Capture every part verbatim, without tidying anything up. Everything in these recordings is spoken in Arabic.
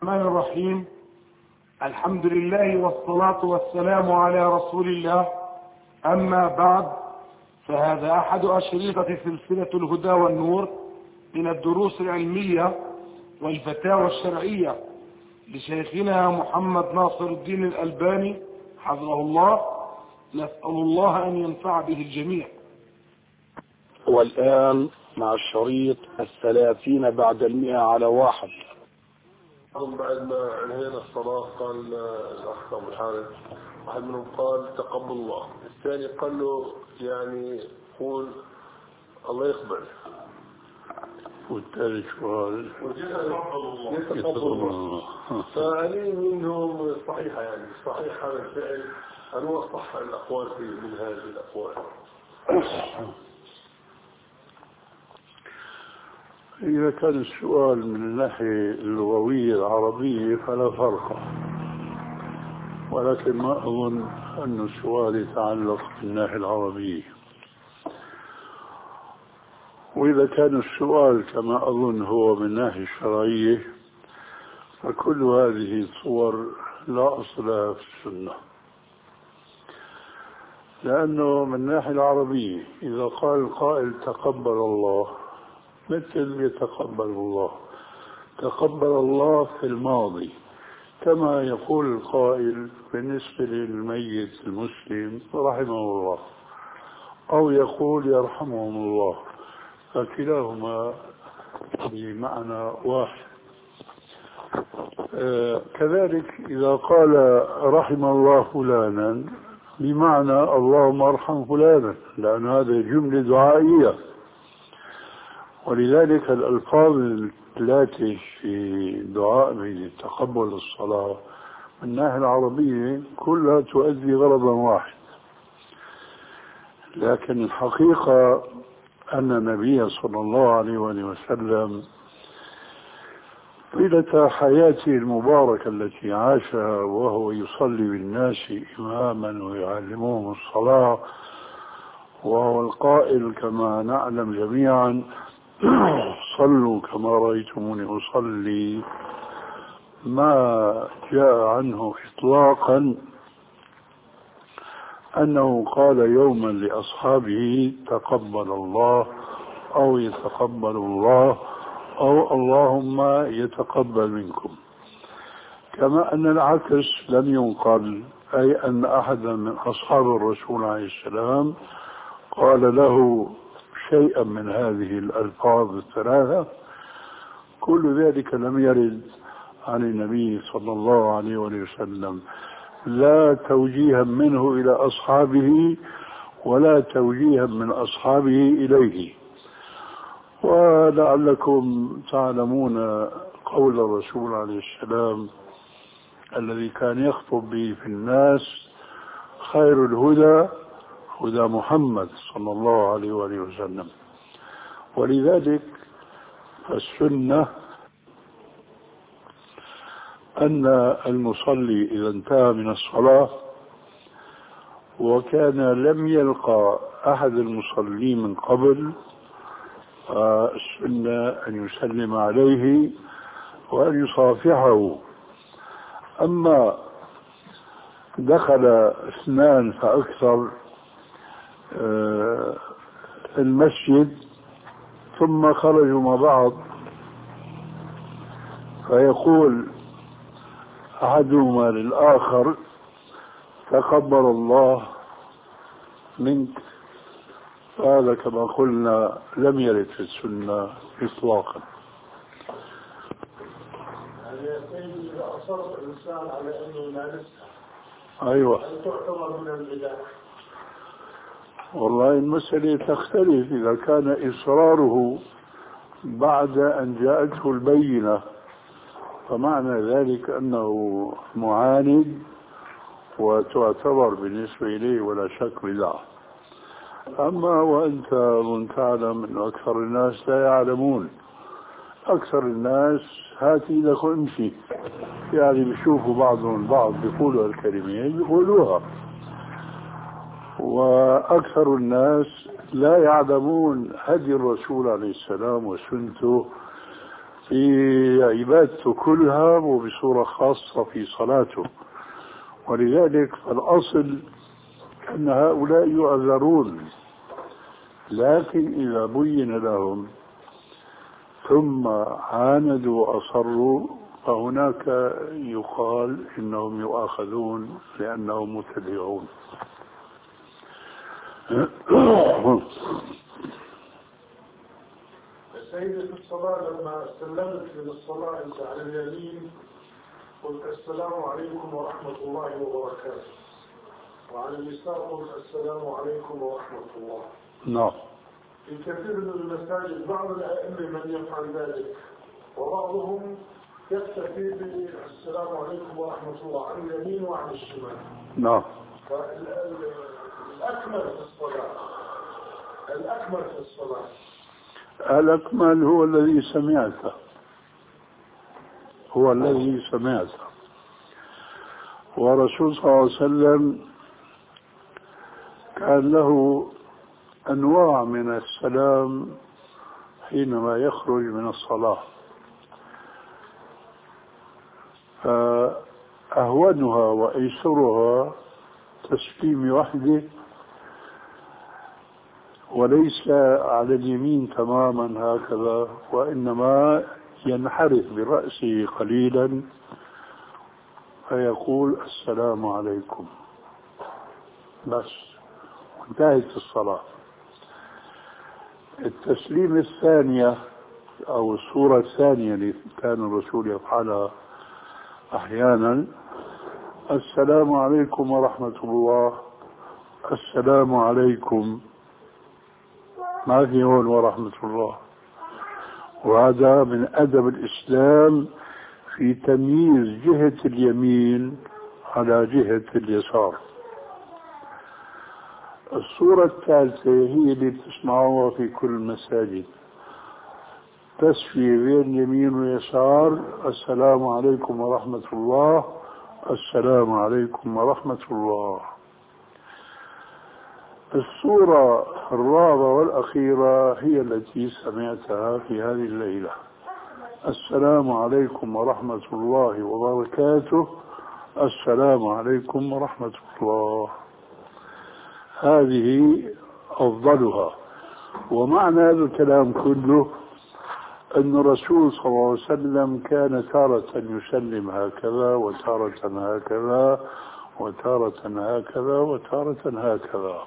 الرحمن الرحيم. الحمد لله والصلاة والسلام على رسول الله. أما بعد، فهذا أحد أشرطة سلسلة الهدى والنور من الدروس العلمية والفتاوى الشرعية لشيخنا محمد ناصر الدين الألباني حفظه الله. نسأل الله أن ينفع به الجميع. والآن مع الشريط الثلاثين بعد المئة على واحد. بعد ما انهينا الصلاة قال الأخ أبو الحارث واحد منهم قال تقبل الله، الثاني قال له يعني قول الله يقبل، والثالث قال يتقبل الله. فأني منهم صحيحة، يعني صحيح هذا الفعل، هل هو صح الأقوال في من هذه الأقوال؟ إذا كان السؤال من الناحية اللغوية العربية فلا فرق، ولكن ما أظن أن السؤال يتعلق بالناحية العربية. وإذا كان السؤال كما أظن هو من الناحية الشرعية فكل هذه الصور لا أصل لها في السنة، لأنه من الناحية العربية إذا قال القائل تقبل الله مثل يتقبل الله، تقبل الله في الماضي كما يقول القائل بالنسبة للميت المسلم رحمه الله، أو يقول يرحمهم الله، فكلاهما بمعنى واحد. آه كذلك إذا قال رحم الله فلانا بمعنى اللهم ارحم فلانا، لأن هذه جملة دعائية. ولذلك الألفاظ التي في دعاء بتقبل الصلاة من الناحية العربية كلها تؤدي غرضا واحد، لكن الحقيقة أن النبي صلى الله عليه وسلم طيلة حياته المباركة التي عاشها وهو يصلي بالناس إماما ويعلمهم الصلاة، وهو القائل كما نعلم جميعا صلوا كما رأيتموني أصلي، ما جاء عنه إطلاقا أنه قال يوما لأصحابه تقبل الله أو يتقبل الله أو اللهم يتقبل منكم، كما أن العكس لم ينقل، أي أن أحدا من أصحاب الرسول عليه السلام قال له شيئا من هذه الألفاظ الثلاثة. كل ذلك لم يرد عن النبي صلى الله عليه وسلم، لا توجيها منه إلى أصحابه ولا توجيها من أصحابه إليه. ولعلكم تعلمون قول الرسول عليه السلام الذي كان يخطب به في الناس خير الهدى هدى محمد صلى الله عليه وآله وسلم. ولذلك فالسنة أن المصلي إذا انتهى من الصلاة وكان لم يلقى أحد المصلين من قبل، السنة أن يسلم عليه وأن يصافحه. أما دخل اثنان فأكثر المسجد ثم خرجوا مع بعض فيقول أحدهما للآخر تقبل الله منك، فهذا كما قلنا لم يرد في السنة إطلاقا. إذا أصر الإنسان على أنه لا نسأل أيوة، هل تعتبر من البدع؟ والله المسألة تختلف. إذا كان إصراره بعد أن جاءته البينة فمعنى ذلك أنه معاند وتعتبر بالنسبة إليه ولا شك بدعة. أما وأنت من تعلم أن أكثر الناس لا يعلمون، أكثر الناس هاتي لك امشي، يعني بيشوفوا بعضهم البعض بيقولوا الكلمات بيقولوها، وأكثر الناس لا يعلمون هدي الرسول عليه السلام وسنته في عبادته كلها وبصورة خاصة في صلاته. ولذلك فالأصل أن هؤلاء يعذرون، لكن إذا بين لهم ثم عاندوا وأصروا فهناك يقال إنهم يؤاخذون لأنهم متبعون. سيدي في الصلاة لما سلمت من الصلاة أنت على اليمين قلت السلام عليكم ورحمة الله وبركاته، وعلى اليسار قلت السلام عليكم ورحمة الله. نعم. في كثير من المساجد بعض الأئمة من يفعل ذلك، وبعضهم يكتفي بالسلام عليكم ورحمة الله عن اليمين وعن الشمال. نعم. فالأكمل في الصلاة الأكمل في الصلاة الأكمل هو الذي سمعته، هو الذي سمعته. ورسول صلى الله عليه وسلم كان له أنواع من السلام حينما يخرج من الصلاة، فأهونها وأيسرها تسليم وحده، وليس على اليمين تماما هكذا، وإنما ينحرف برأسه قليلا فيقول السلام عليكم بس، وانتهت الصلاة. التسليم الثانية أو الصورة الثانية اللي كان الرسول يفعلها أحيانا: السلام عليكم ورحمة الله، السلام عليكم، ما في هون ورحمة الله. وهذا من أدب الإسلام في تمييز جهة اليمين على جهة اليسار. الصورة الثالثة هي اللي بتسمعوها في كل المساجد، تسوية بين اليمين واليسار: السلام عليكم ورحمة الله، السلام عليكم ورحمة الله. الصورة الرابعة والأخيرة هي التي سمعتها في هذه الليلة: السلام عليكم ورحمة الله وبركاته، السلام عليكم ورحمة الله. هذه أفضلها. ومعنى هذا الكلام كله أن الرسول صلى الله عليه وسلم كان تارة يسلم هكذا، وتارة هكذا، وتارة هكذا، وتارة هكذا.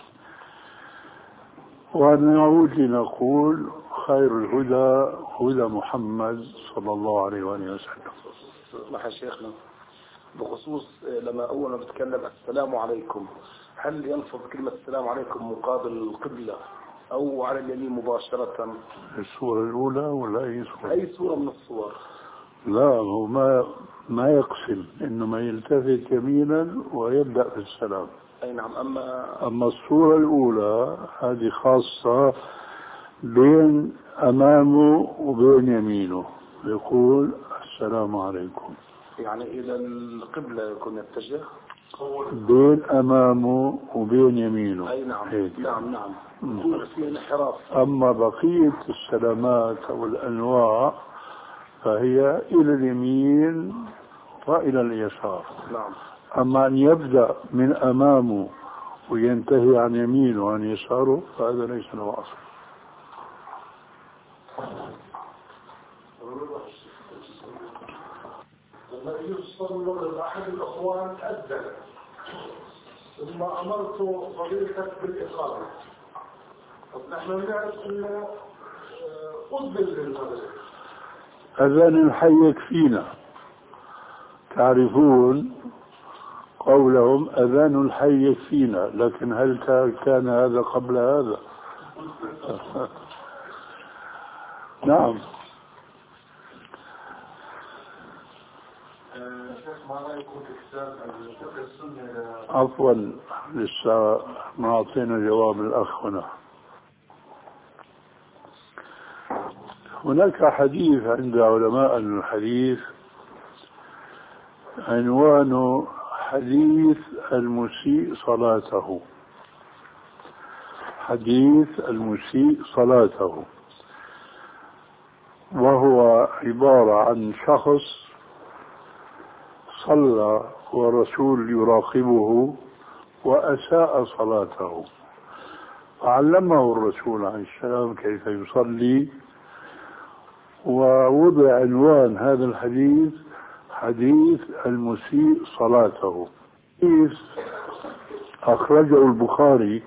ونعود لنقول: خير الهدى هدى محمد صلى الله عليه وآله وسلم. اسمح يا شيخنا، بخصوص لما أول ما بتكلم السلام عليكم، هل ينفض كلمة السلام عليكم مقابل القبلة أو على اليمين مباشرة؟ الصورة الأولى ولا أي صورة؟ أي صورة من الصور. لا، هو ما ما يقسم، إنما يلتفت يمينا ويبدأ في السلام. أي نعم. أما أما الصورة الأولى هذه خاصة بين أمامه وبين يمينه، يقول السلام عليكم، يعني إلى القبلة يكون يتجه بين أمامه وبين يمينه. أي نعم. هيك. نعم نعم. يكون في انحراف. أما بقية السلامات أو الأنواع فهي إلى اليمين وإلى اليسار. نعم. أما أن يبدأ من أمامه وينتهي عن يمينه وعن يساره فهذا ليس له أصل. لما يوصل لأحد الأخوان أذن، ثم أمرت فضيلتك بالإقامة. طب نحن نعرف أنه أذن للمغرب. أذان الحي يكفينا. تعرفون قولهم أذان الحي يكفينا، لكن هل كان هذا قبل هذا؟ نعم. عفوا، لسه ما أعطينا جواب الأخ هنا. هناك حديث عند علماء الحديث عنوانه حديث المسيء صلاته. حديث المسيء صلاته. وهو عبارة عن شخص صلى والرسول يراقبه وأساء صلاته، علمه الرسول عليه السلام كيف يصلي، ووضع عنوان هذا الحديث حديث المسيء صلاته. حديث أخرجه البخاري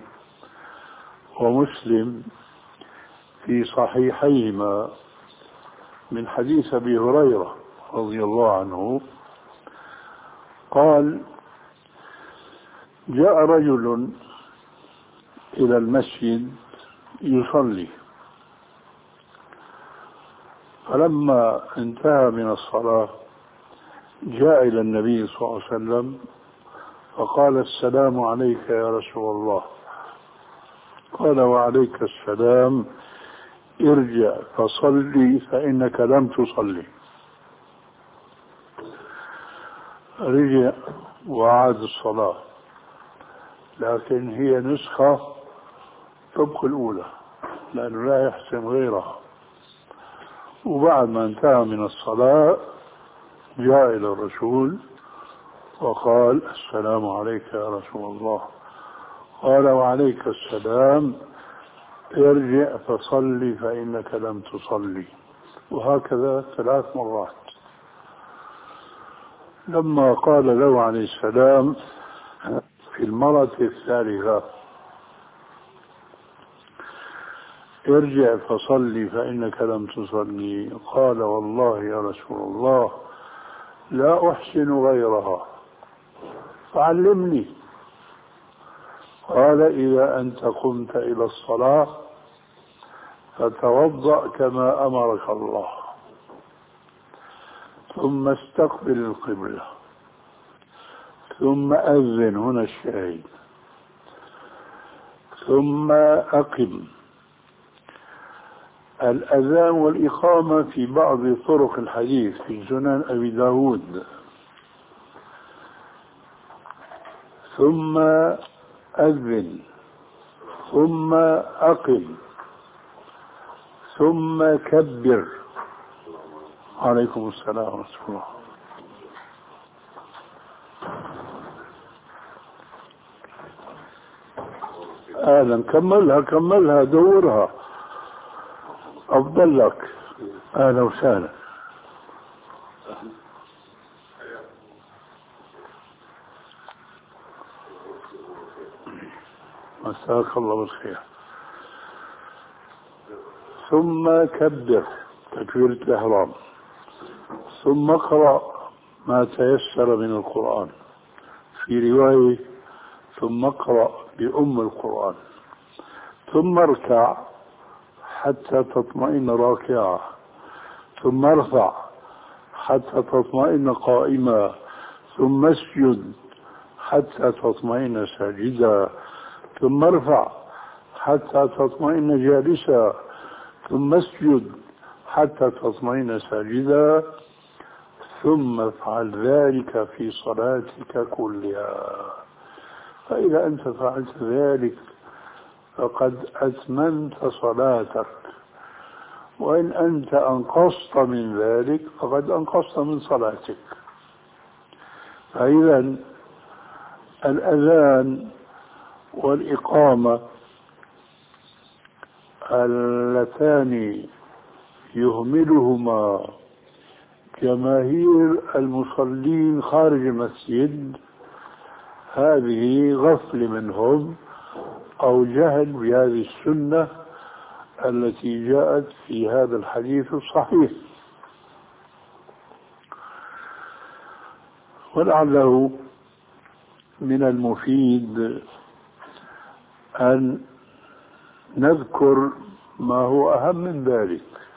ومسلم في صحيحيهما من حديث أبي هريرة رضي الله عنه قال: جاء رجل إلى المسجد يصلي، فلما انتهى من الصلاة جاء إلى النبي صلى الله عليه وسلم فقال: السلام عليك يا رسول الله. قال: وعليك السلام، ارجع فصلي فإنك لم تصلي. رجع وعاد الصلاة، لكن هي نسخة طبق الأولى لأنه لا يحسن غيرها. وبعد ما انتهى من الصلاة جاء إلى الرسول وقال: السلام عليك يا رسول الله. قال: وعليك السلام، ارجع فصلي فإنك لم تصلي. وهكذا ثلاث مرات. لما قال له عليه السلام في المرة الثالثة: ارجع فصلي فإنك لم تصلي، قال: والله يا رسول الله لا أحسن غيرها فعلمني. قال: إذا أنت قمت إلى الصلاة فتوضأ كما أمرك الله، ثم استقبل القبلة، ثم أذن، هنا الشاهد، ثم أقم. الأذان والإقامة في بعض طرق الحديث في سنن أبي داود. ثم أذن، ثم أقم، ثم كبر. عليكم السلام ورحمة الله. أهلا، كملها كملها دورها، أفضل لك. أهلا وسهلا. مساك الله بالخير. ثم كبر تكبيرة الإحرام، ثم اقرأ ما تيسر من القرآن، في رواية ثم اقرأ بأم القرآن، ثم اركع حتى تطمئن راكعا، ثم ارفع حتى تطمئن قائما، ثم اسجد حتى تطمئن ساجدا، ثم ارفع حتى تطمئن جالسا، ثم اسجد حتى تطمئن ساجدا، ثم افعل ذلك في صلاتك كلها. فإذا أنت فعلت ذلك فقد أتممت صلاتك، وإن أنت أنقصت من ذلك فقد أنقصت من صلاتك. فإذا الأذان والإقامة اللتان يهملهما جماهير المصلين خارج المسجد هذه غفل منهم أو جهل بهذه السنة التي جاءت في هذا الحديث الصحيح. ولعله من المفيد أن نذكر ما هو أهم من ذلك،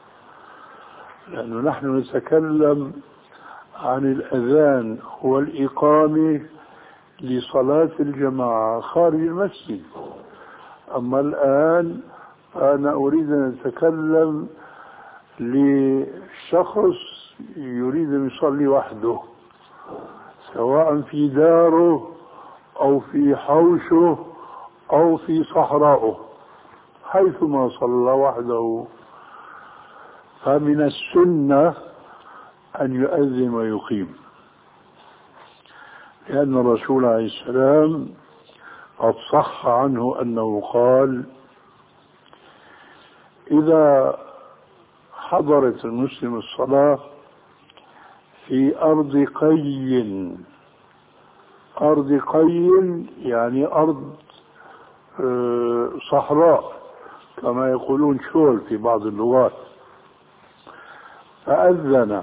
لأنه نحن نتكلم عن الأذان والإقامة لصلاة الجماعة خارج المسجد. أما الآن أنا أريد أن أتكلم لشخص يريد أن يصلي وحده، سواء في داره أو في حوشه أو في صحراءه، حيثما صلى وحده فمن السنة أن يؤذن ويقيم، لأن الرسول عليه السلام قد صح عنه أنه قال: إذا حضرت المسلم الصلاة في أرض قي، أرض قي يعني أرض صحراء كما يقولون شول في بعض اللغات، فأذن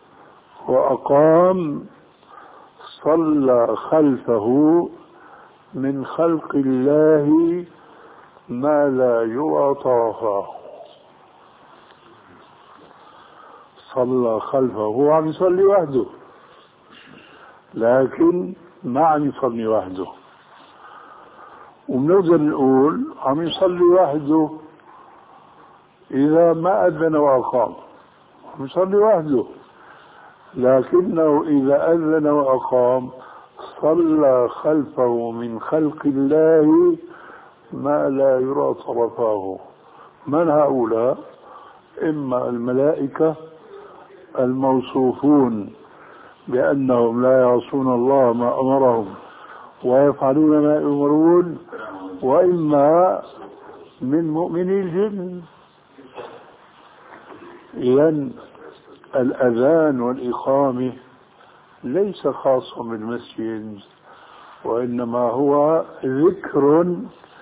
وأقام، صلى خلفه من خلق الله ما لا يرى طرفاه. صلى خلفه، هو عم يصلي وحده، لكن ما عم يصلي وحده، وبنقدر نقول عم يصلي وحده إذا ما أذن وأقام، عم يصلي وحده، لكنه إذا أذن وأقام صلى خلفه من خلق الله ما لا يرى طرفاه. من هؤلاء؟ إما الملائكة الموصوفون بأنهم لا يعصون الله ما أمرهم ويفعلون ما يؤمرون، وإما من مؤمني الجن. إذن الأذان والإقامة ليس خاصا بالمسجد، وإنما هو ذكر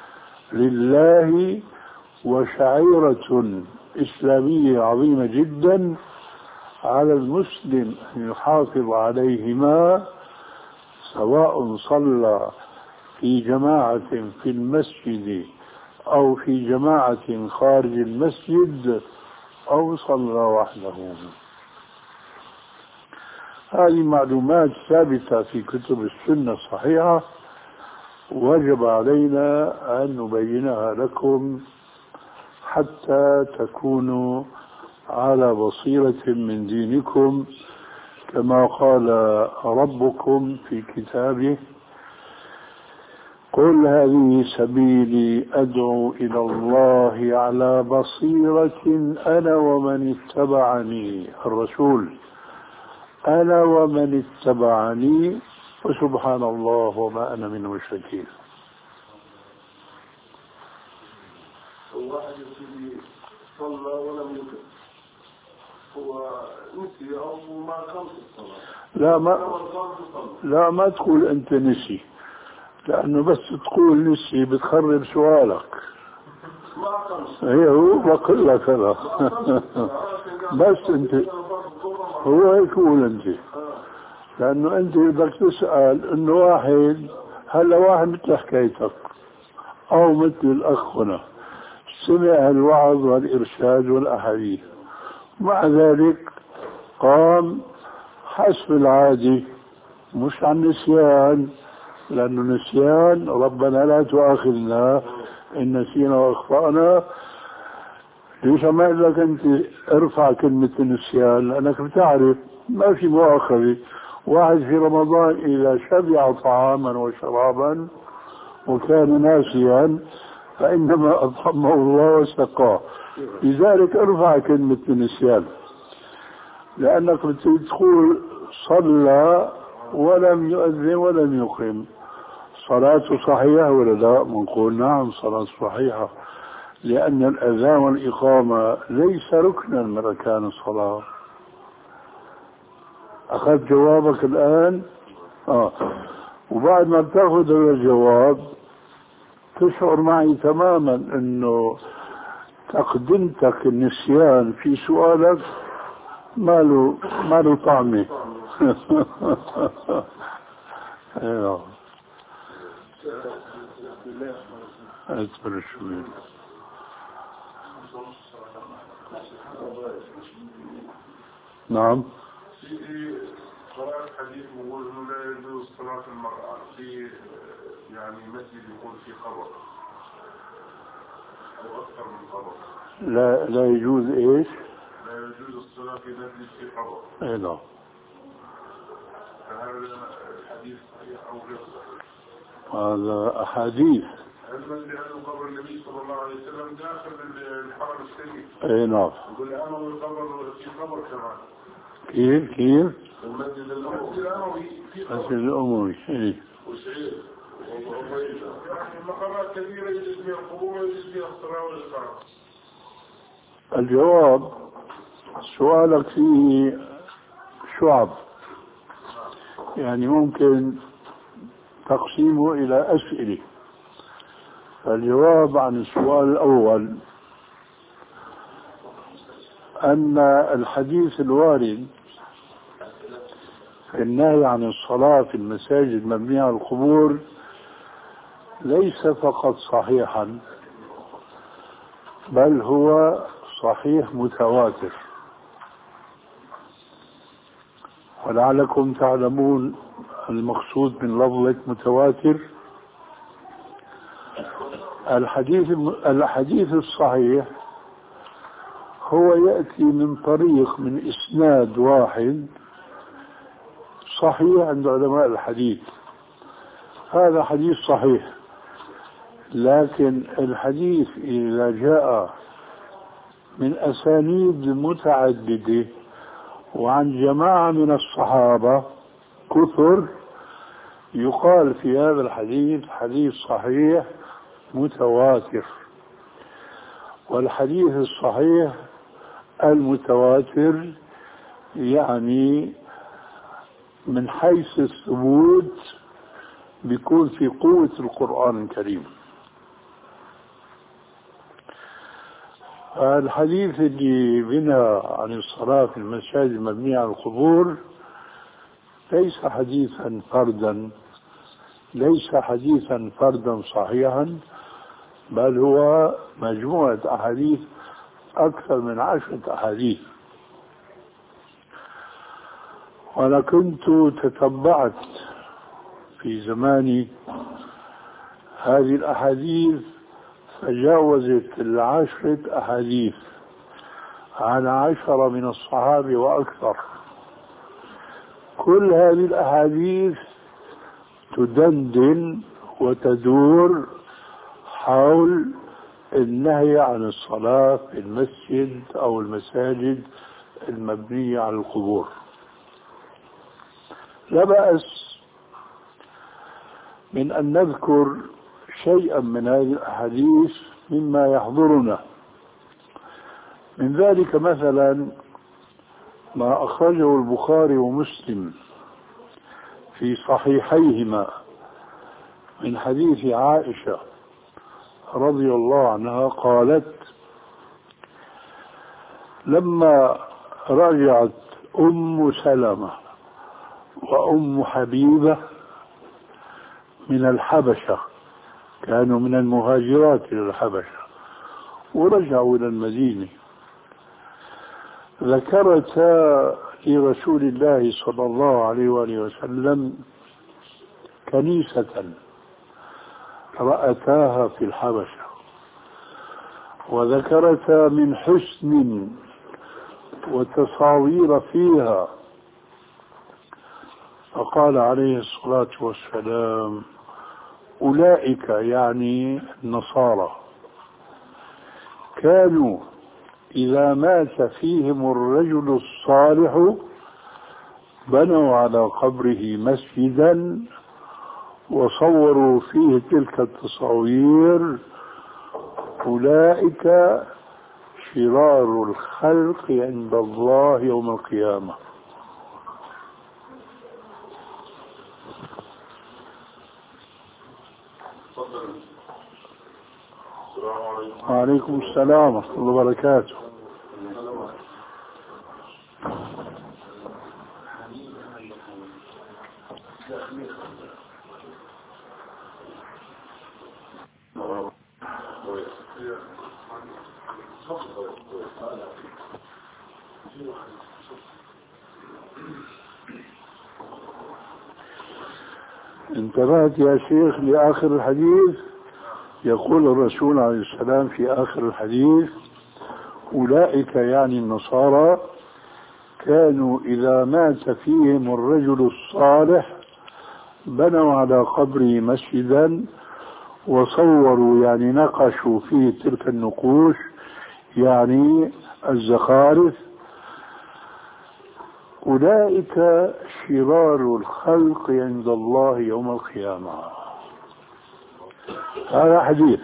لله وشعيرة إسلامية عظيمة جدا، على المسلم أن يحافظ عليهما، سواء صلى في جماعة في المسجد أو في جماعة خارج المسجد أو صلى وحده. هذه معلومات ثابتة في كتب السنة الصحيحة، وجب علينا أن نبينها لكم حتى تكونوا على بصيرة من دينكم، كما قال ربكم في كتابه: قل هذه سبيلي أدعو إلى الله على بصيرة أنا ومن اتبعني. الرسول: أنا ومن اتبعني، وسبحان الله وما أنا من المشركين. الواحد يصلي صلى ولم يكن، هو نسي أو ما قامت الصلاة. لا ما لا ما تقول أنت نسي، لأنه بس تقول نسي بتخرب سؤالك. هي هو بقول لك هذا بس أنت هو هيك قول أنت، لأنه أنت بدك تسأل إنه واحد، هلا واحد مثل حكايتك أو مثل الأخ هنا سمع الوعظ والإرشاد والأحاديث، مع ذلك قام حسب العادي، مش عن نسيان، لأنه نسيان ربنا لا تؤاخذنا إن نسينا وأخطأنا. ليش ما قال لك أنت ارفع كلمة النسيان؟ لأنك بتعرف ما في مؤاخذة. واحد في رمضان إذا شبع طعاما وشرابا وكان ناسيا فإنما أطعمه الله وسقاه، لذلك ارفع كلمة النسيان، لأنك بتقول صلى ولم يؤذن ولم يقم، صلاته صحيحة ولا لا؟ بنقول نعم صلاة صحيحة، لأن الأذان والإقامة ليس ركنا من أركان الصلاة. أخذت جوابك الآن؟ آه. وبعد ما تأخذ الجواب تشعر معي تماما أنه تقدمتك النسيان في سؤالك ما له ما له طعمه. ايوه اكبر الشمال. نعم. في قراءة حديث يقول انه لا يجوز صلاة المرأة في يعني مسجد يكون في قبر او اكثر من قبر. لا لا يجوز ايش؟ لا يجوز الصلاة في مسجد في قبر. اي نعم. فهذا الحديث صحيح او غير صحيح؟ هذا احاديث المسجد لأنه قبر النبي صلى الله عليه وسلم داخل الحرم الشريف. اي نعم. يقول الأموي القبر في قبر كمان. كيف كيف؟ المسجد الأموي في قبر. المسجد الأموي اي. وسعيد وعبيدة. يعني مقرات كثيرة يجلس فيها القبور ويجلس فيها الصلاة والإقامة. الجواب سؤالك فيه شعب، يعني ممكن تقسيمه إلى أسئلة. الجواب عن السؤال الأول أن الحديث الوارد في النهي عن الصلاة في المساجد المبنية على القبور ليس فقط صحيحا، بل هو صحيح متواتر. ولعلكم تعلمون المقصود من لفظة متواتر. الحديث الحديث الصحيح هو يأتي من طريق من إسناد واحد صحيح عند علماء الحديث، هذا حديث صحيح. لكن الحديث إذا جاء من أسانيد متعددة وعن جماعة من الصحابة كثر، يقال في هذا الحديث حديث صحيح متواتر. والحديث الصحيح المتواتر يعني من حيث الثبوت بيكون في قوة القرآن الكريم. الحديث اللي بنا عن الصلاة في المساجد المبنية على القبور ليس حديثا فردا ليس حديثا فردا صحيحا، بل هو مجموعة أحاديث، أكثر من عشرة أحاديث. وأنا كنت تتبعت في زماني هذه الأحاديث تجاوزت العشرة أحاديث عن عشرة من الصحابة وأكثر. كل هذه الأحاديث تدندن وتدور حول النهي عن الصلاة في المسجد أو المساجد المبنية على القبور. لا بأس من أن نذكر شيئا من هذه الأحاديث مما يحضرنا. من ذلك مثلا ما أخرجه البخاري ومسلم في صحيحيهما من حديث عائشة رضي الله عنها قالت: لما رجعت أم سلمة وأم حبيبة من الحبشة، كانوا من المهاجرات إلى الحبشة ورجعوا إلى المدينة، ذكرتا لرسول الله صلى الله عليه وآله وسلم كنيسة رأتاها في الحبشة، وذكرتا من حسن وتصاوير فيها، فقال عليه الصلاة والسلام: أولئك يعني النصارى كانوا إذا مات فيهم الرجل الصالح بنوا على قبره مسجدا وصوروا فيه تلك التصاوير، أولئك شرار الخلق عند الله يوم القيامة. وعليكم السلام ورحمة الله وبركاته. انتبهت يا شيخ لآخر الحديث؟ يقول الرسول عليه السلام في آخر الحديث: أولئك يعني النصارى كانوا إذا مات فيهم الرجل الصالح بنوا على قبره مسجدا وصوروا يعني نقشوا في تلك النقوش يعني الزخارف، أولئك شرار الخلق عند الله يوم القيامة. هذا حديث.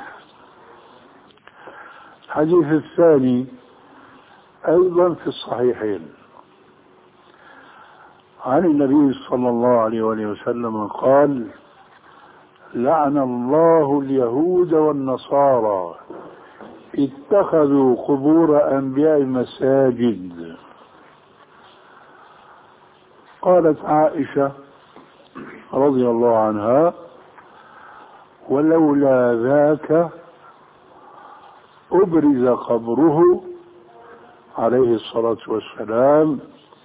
الحديث الثاني أيضا في الصحيحين عن النبي صلى الله عليه وسلم قال: لعن الله اليهود والنصارى اتخذوا قبور أنبياء مساجد. قالت عائشة رضي الله عنها: ولولا ذاك أبرز قبره عليه الصلاة والسلام،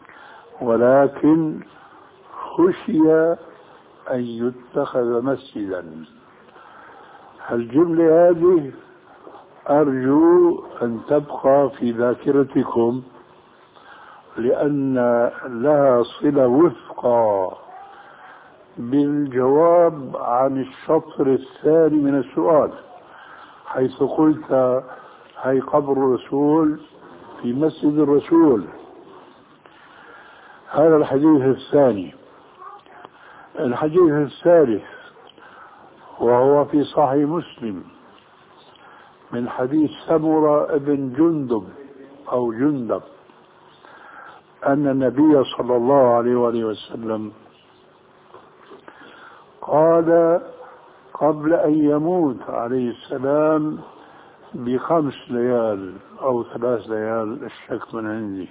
ولكن خشي أن يتخذ مسجدا. الجملة هذه أرجو أن تبقى في ذاكرتكم، لأن لها صلة وثقى بالجواب عن الشطر الثاني من السؤال، حيث قلت: هي قبر الرسول في مسجد الرسول. هذا الحديث الثاني. الحديث الثالث وهو في صحيح مسلم من حديث سمرة بن جندب أو جندب أن النبي صلى الله عليه وآله وسلم قال قبل أن يموت عليه السلام بخمس ليال أو ثلاث ليال، الشك من عندي: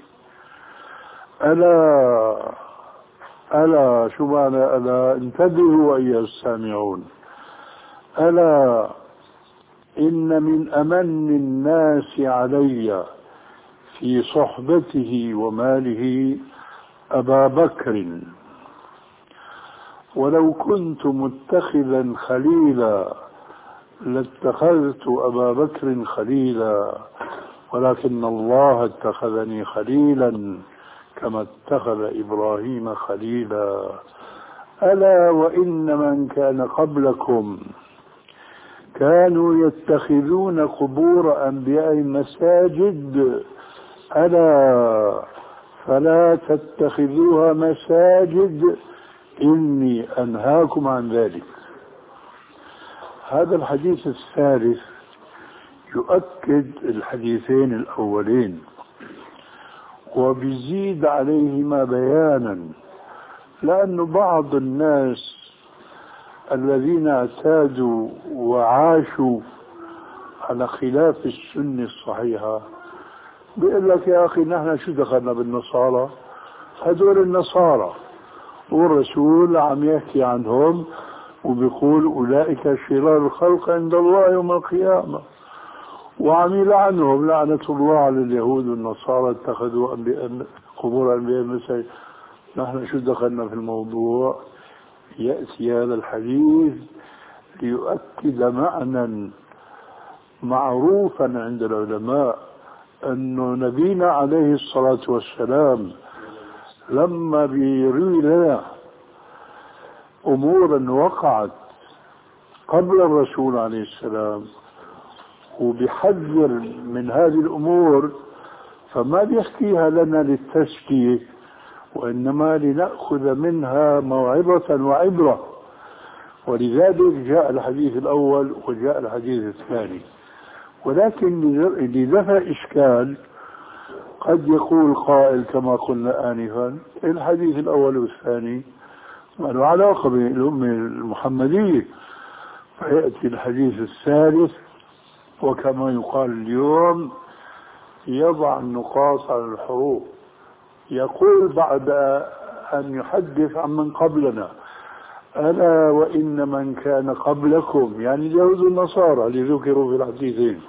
ألا ألا شو معنى ألا؟ انتبهوا أيها السامعون. ألا إن من أمن الناس علي في صحبته وماله أبا بكر، ولو كنت متخذا خليلا لاتخذت أبا بكر خليلا، ولكن الله اتخذني خليلا كما اتخذ إبراهيم خليلا. ألا وإن من كان قبلكم كانوا يتخذون قبور أنبياء مساجد، ألا فلا تتخذوها مساجد إني أنهاكم عن ذلك. هذا الحديث الثالث يؤكد الحديثين الأولين وبيزيد عليهما بيانا، لأن بعض الناس الذين اعتادوا وعاشوا على خلاف السنة الصحيحة بيقول لك: يا أخي نحن شو دخلنا بالنصارى؟ هذول النصارى، والرسول عم يحكي عنهم وبيقول أولئك شرار الخلق عند الله يوم القيامة، وعم يلعنهم لعنة الله على اليهود والنصارى اتخذوا أنبياء قبور أنبياء مساجد. نحن شو دخلنا في الموضوع؟ يأتي هذا الحديث ليؤكد معنى معروفا عند العلماء، أن نبينا عليه الصلاة والسلام لما بيروي لنا أمورا وقعت قبل الرسول عليه السلام وبيحذر من هذه الأمور، فما بيحكيها لنا للتزكية، وإنما لنأخذ منها موعظة وعبرة. ولذلك جاء الحديث الأول وجاء الحديث الثاني. ولكن لدفع إشكال قد يقول قائل كما قلنا آنفا: الحديث الأول والثاني ما له علاقة بالأمة المحمدية، فيأتي الحديث الثالث وكما يقال اليوم يضع النقاط على الحروف، يقول بعد أن يحدث عن من قبلنا: ألا وإن من كان قبلكم، يعني اليهود والنصارى اللي ذكروا في الحديثين،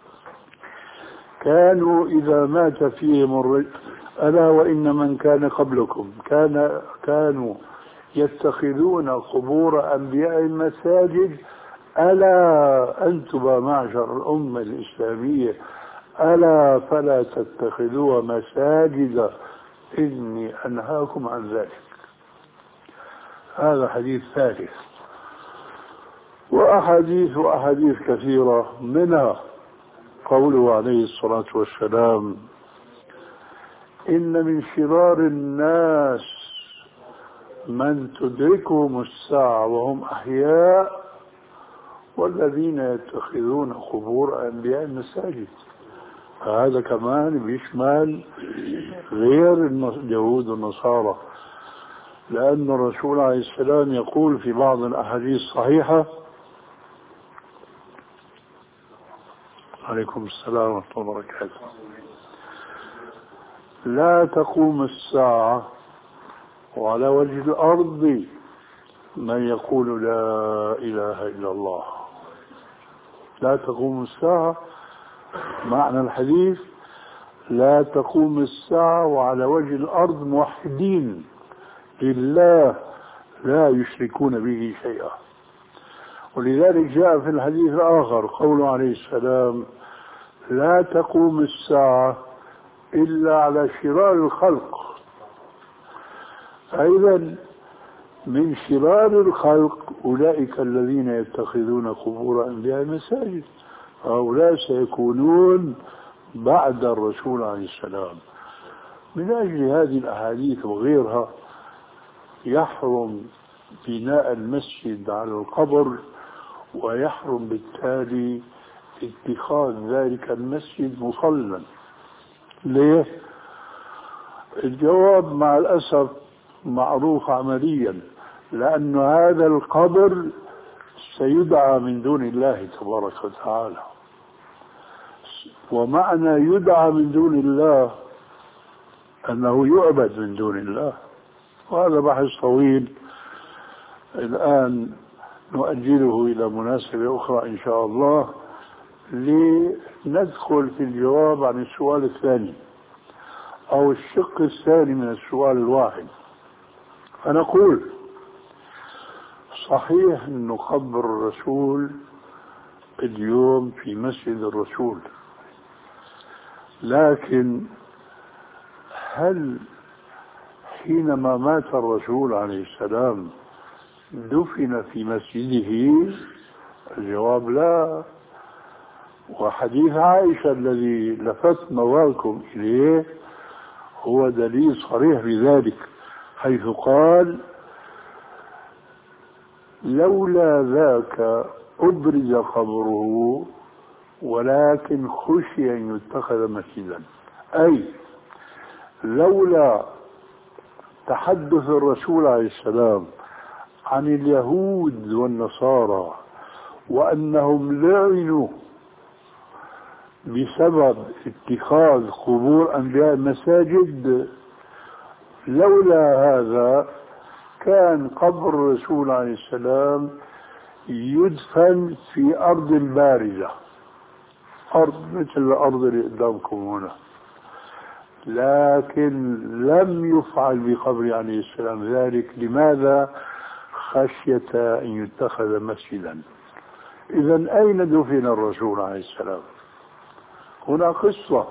كانوا إذا مات فيهم الرجل، ألا وإن من كان قبلكم كان كانوا يتخذون قبور أنبياء مساجد، ألا أنتم معشر الأمة الإسلامية ألا فلا تتخذوها مساجد إني أنهاكم عن ذلك. هذا حديث ثالث. وأحاديث وأحاديث كثيرة، منها قوله عليه الصلاة والسلام: إن من شرار الناس من تدركهم الساعة وهم أحياء والذين يتخذون قبور أنبياء مساجد. هذا كمان بيشمل غير اليهود والنصارى، لأن الرسول عليه السلام يقول في بعض الأحاديث الصحيحة: عليكم السلام ورحمة الله وبركاته، لا تقوم الساعة وعلى وجه الأرض من يقول لا إله إلا الله. لا تقوم الساعة، معنى الحديث: لا تقوم الساعة وعلى وجه الأرض موحدين لله لا يشركون به شيئا. ولذلك جاء في الحديث الآخر قوله عليه السلام: لا تقوم الساعة إلا على شرار الخلق. أيضا من شرار الخلق أولئك الذين يتخذون قبور أنبياء مساجد، هؤلاء سيكونون بعد الرسول عليه السلام. من أجل هذه الأحاديث وغيرها يحرم بناء المسجد على القبر، ويحرم بالتالي اتخاذ ذلك المسجد مصلى. ليه؟ الجواب مع الأسف معروف عمليا، لأن هذا القبر سيدعى من دون الله تبارك وتعالى. ومعنى يدعى من دون الله أنه يعبد من دون الله، وهذا بحث طويل الآن نؤجله إلى مناسبة أخرى إن شاء الله، لندخل في الجواب عن السؤال الثاني أو الشق الثاني من السؤال الواحد. فنقول: صحيح أن نقبر الرسول اليوم في مسجد الرسول، لكن هل حينما مات الرسول عليه السلام دفن في مسجده؟ الجواب لا. وحديث عائشة الذي لفت نظركم إليه هو دليل صريح بذلك، حيث قال: لولا ذاك أبرز قبره ولكن خشي أن يتخذ مسجدا. أي لولا تحدث الرسول عليه السلام عن اليهود والنصارى وأنهم لعنوا بسبب اتخاذ قبور أنبياء مساجد، لولا هذا كان قبر الرسول عليه السلام يدفن في أرض بارزة، أرض مثل الأرض اللي قدامكم هنا، لكن لم يفعل بقبر عليه السلام ذلك. لماذا؟ خشية أن يتخذ مسجدا. إذن أين دفن الرسول عليه السلام؟ هنا قصة.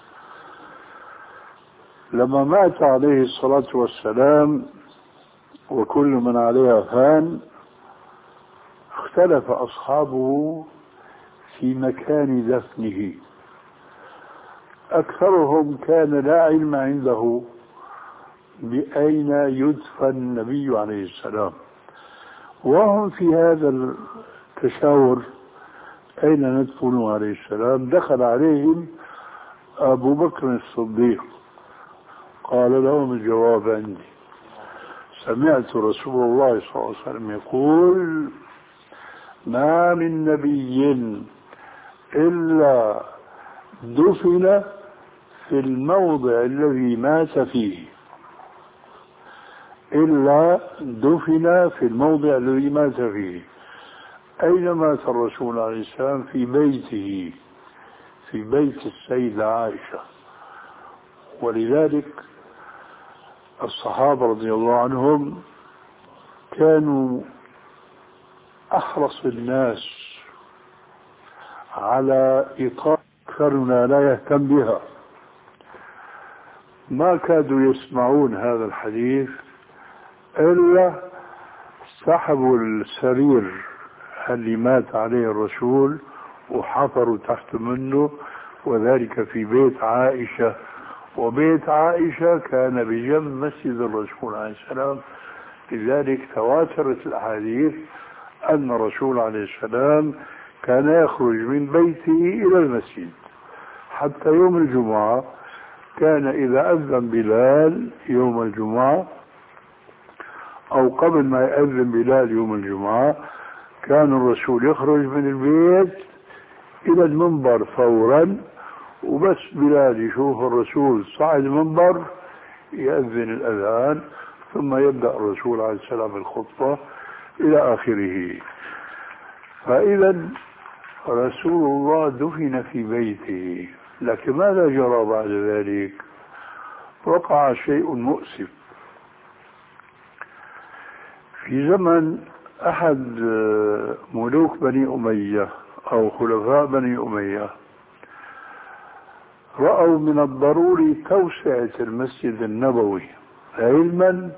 لما مات عليه الصلاة والسلام وكل من عليها فان، اختلف أصحابه في مكان دفنه. أكثرهم كان لا علم عنده بأين يدفن النبي عليه السلام، وهم في هذا التشاور أين ندفن عليه السلام. دخل عليهم أبو بكر الصديق قال لهم: الجواب عندي، سمعت رسول الله صلى الله عليه وسلم يقول: ما من نبي إلا دفن في الموضع الذي مات فيه، إلا دفن في الموضع الذي مات فيه. أين مات الرسول عليه السلام؟ في بيته، في بيت السيدة عائشة. ولذلك الصحابة رضي الله عنهم كانوا أحرص الناس على إيقاف أكثرنا لا يهتم بها. ما كادوا يسمعون هذا الحديث إلا سحبوا السرير اللي مات عليه الرسول وحفروا تحت منه، وذلك في بيت عائشة. وبيت عائشة كان بجنب مسجد الرسول عليه السلام، لذلك تواترت الأحاديث أن الرسول عليه السلام كان يخرج من بيته إلى المسجد. حتى يوم الجمعة كان إذا أذن بلال يوم الجمعة أو قبل ما يأذن بلال يوم الجمعة كان الرسول يخرج من البيت إلى المنبر فورا، وبس بلال يشوف الرسول صعد المنبر يأذن الأذان، ثم يبدأ الرسول عليه السلام الخطبة إلى آخره. فإذا رسول الله دفن في بيته، لكن ماذا جرى بعد ذلك؟ وقع شيء مؤسف. في زمن أحد ملوك بني أمية أو خلفاء بني أمية رأوا من الضروري توسعة المسجد النبوي، علما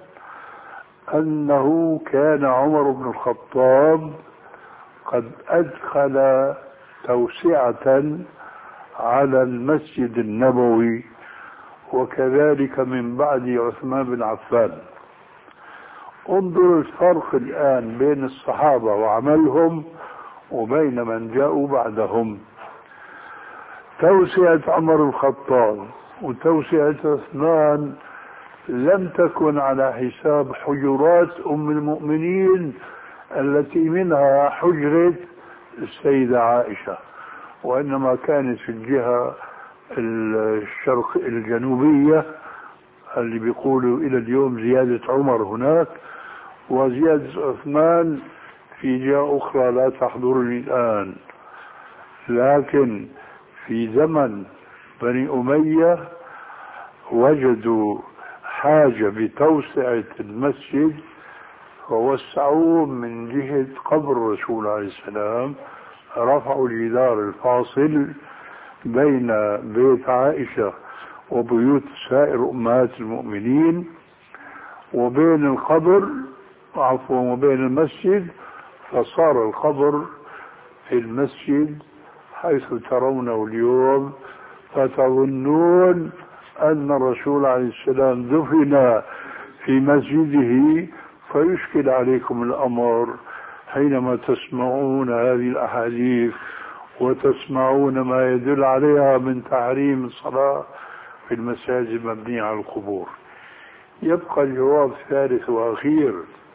أنه كان عمر بن الخطاب قد أدخل توسعة على المسجد النبوي، وكذلك من بعد عثمان بن عفان. انظر الفرق الآن بين الصحابة وعملهم وبين من جاءوا بعدهم. توسعة عمر الخطاب وتوسعة عثمان لم تكن على حساب حجرات أم المؤمنين التي منها حجرة السيدة عائشة، وإنما كانت في الجهة الشرق الجنوبية اللي بيقولوا إلى اليوم زيادة عمر هناك، وزيادة عثمان في جهة أخرى لا تحضرني الآن. لكن في زمن بني أمية وجدوا حاجة بتوسعة المسجد فوسعوه من جهة قبر الرسول عليه السلام، رفعوا الجدار الفاصل بين بيت عائشة وبيوت سائر أمهات المؤمنين وبين القبر عفوا وبين المسجد، فصار القبر في المسجد حيث ترونه اليوم، فتظنون أن الرسول عليه السلام دفن في مسجده، فيشكل عليكم الأمر حينما تسمعون هذه الأحاديث وتسمعون ما يدل عليها من تحريم الصلاة في المساجد المبنية على القبور. يبقى الجواب الثالث وأخير: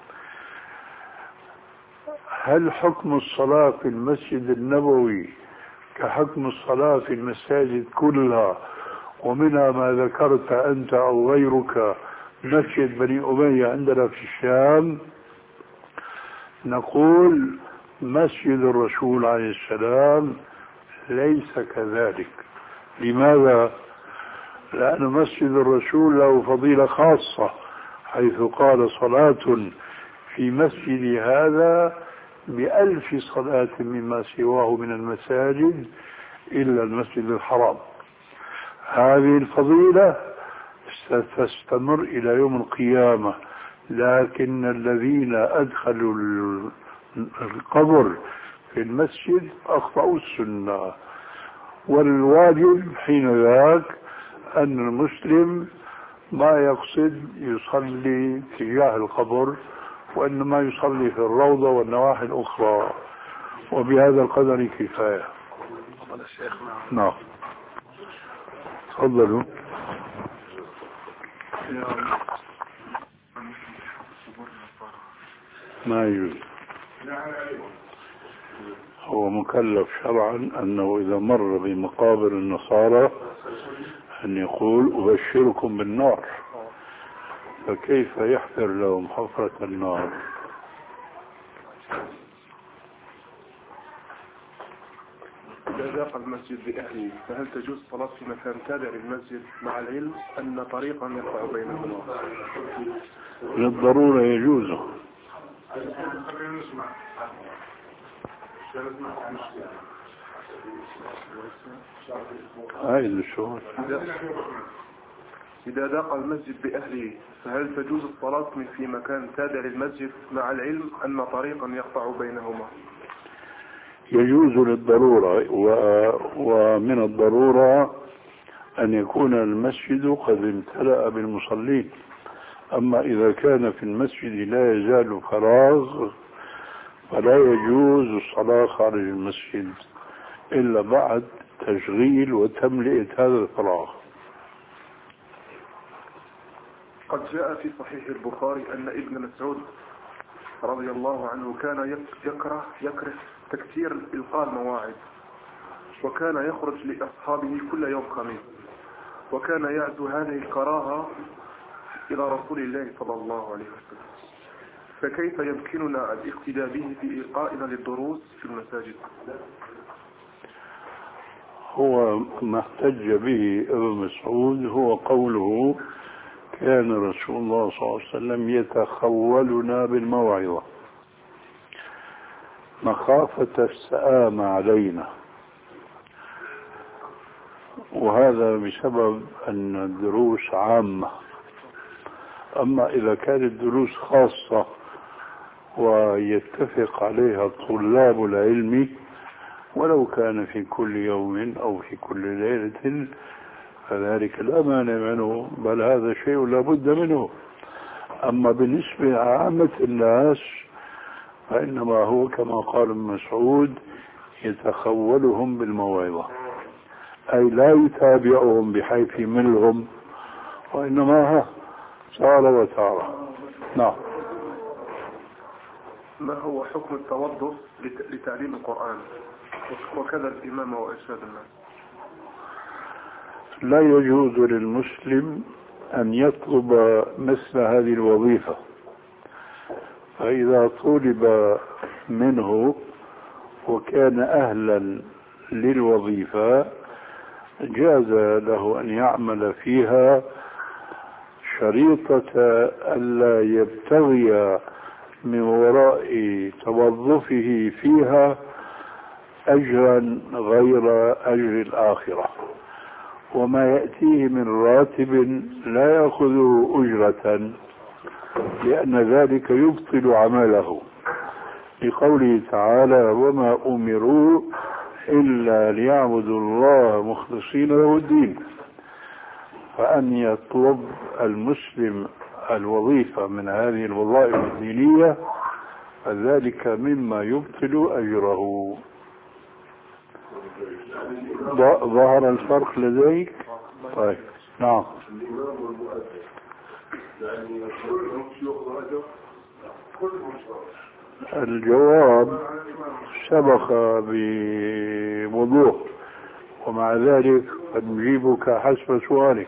هل حكم الصلاة في المسجد النبوي كحكم الصلاة في المساجد كلها، ومنها ما ذكرت أنت أو غيرك مسجد بني أمية عندنا في الشام؟ نقول مسجد الرسول عليه السلام ليس كذلك. لماذا؟ لأن مسجد الرسول له فضيلة خاصة، حيث قال: صلاة في مسجد هذا بألف صلاة مما سواه من المساجد إلا المسجد الحرام. هذه الفضيلة ستستمر إلى يوم القيامة، لكن الذين أدخلوا القبر في المسجد أخطأوا السنة، والواجب حين ذاك أن المسلم ما يقصد يصلي تجاه القبر، وإنما يصلي في الروضة والنواحي الأخرى. وبهذا القدر كفاية. نعم، تفضلوا. ما يجوز. هو مكلف شرعا أنه إذا مر بمقابر النصارى أن يقول: أبشركم بالنار، فكيف يحفر لهم حفرة النار؟ إذا ضاق المسجد بأهله فهل تجوز الصلاة في مكان تابع للمسجد مع العلم أن طريقا يقع بينهما؟ للضرورة يجوز. هاي الشغل. إذا ضاق المسجد بأهله فهل تجوز الصلاة في مكان تابع للمسجد مع العلم أن طريقا يقطع بينهما؟ يجوز للضرورة، ومن الضرورة أن يكون المسجد قد امتلأ بالمصلين. أما إذا كان في المسجد لا يزال فراغ فلا يجوز الصلاة خارج المسجد إلا بعد تشغيل وتملئة هذا الفراغ. قد جاء في صحيح البخاري أن ابن مسعود رضي الله عنه كان يكره يكره تكثير إلقاء المواعظ، وكان يخرج لأصحابه كل يوم خميس، وكان يعزو هذه الكراهة إلى رسول الله صلى الله عليه وسلم. فكيف يمكننا الاقتداء به في إلقائنا للدروس في المساجد؟ هو ما احتج به ابن مسعود هو قوله كان رسول الله صلى الله عليه وسلم يتخولنا بالموعظة مخافة السآمة علينا، وهذا بسبب أن الدروس عامة. أما إذا كانت دروس خاصة ويتفق عليها طلاب العلم ولو كان في كل يوم أو في كل ليلة فذلك لا مانع منه، بل هذا شيء لا بد منه. أما بالنسبة لعامة الناس فإنما هو كما قال ابن مسعود يتخولهم بالموعظة، أي لا يتابعهم بحيث يملهم، وإنما ها سار وتارة. نعم. ما هو حكم التوظف لتعليم القرآن وكذا الإمامة وإرشاد الناس؟ لا يجوز للمسلم أن يطلب مثل هذه الوظيفة، فإذا طلب منه وكان أهلا للوظيفة جاز له أن يعمل فيها شريطة ألا يبتغي من وراء توظفه فيها أجرا غير أجر الآخرة، وما يأتيه من راتب لا يأخذه أجرة لأن ذلك يبطل عمله، لقوله تعالى وما أمروا إلا ليعبدوا الله مخلصين له الدين. فأن يطلب المسلم الوظيفة من هذه الوظائف الدينية فذلك مما يبطل أجره. ظهر الفرق لديك؟ طيب. نعم. الجواب سبق بوضوح، ومع ذلك قد نجيبك حسب سؤالك.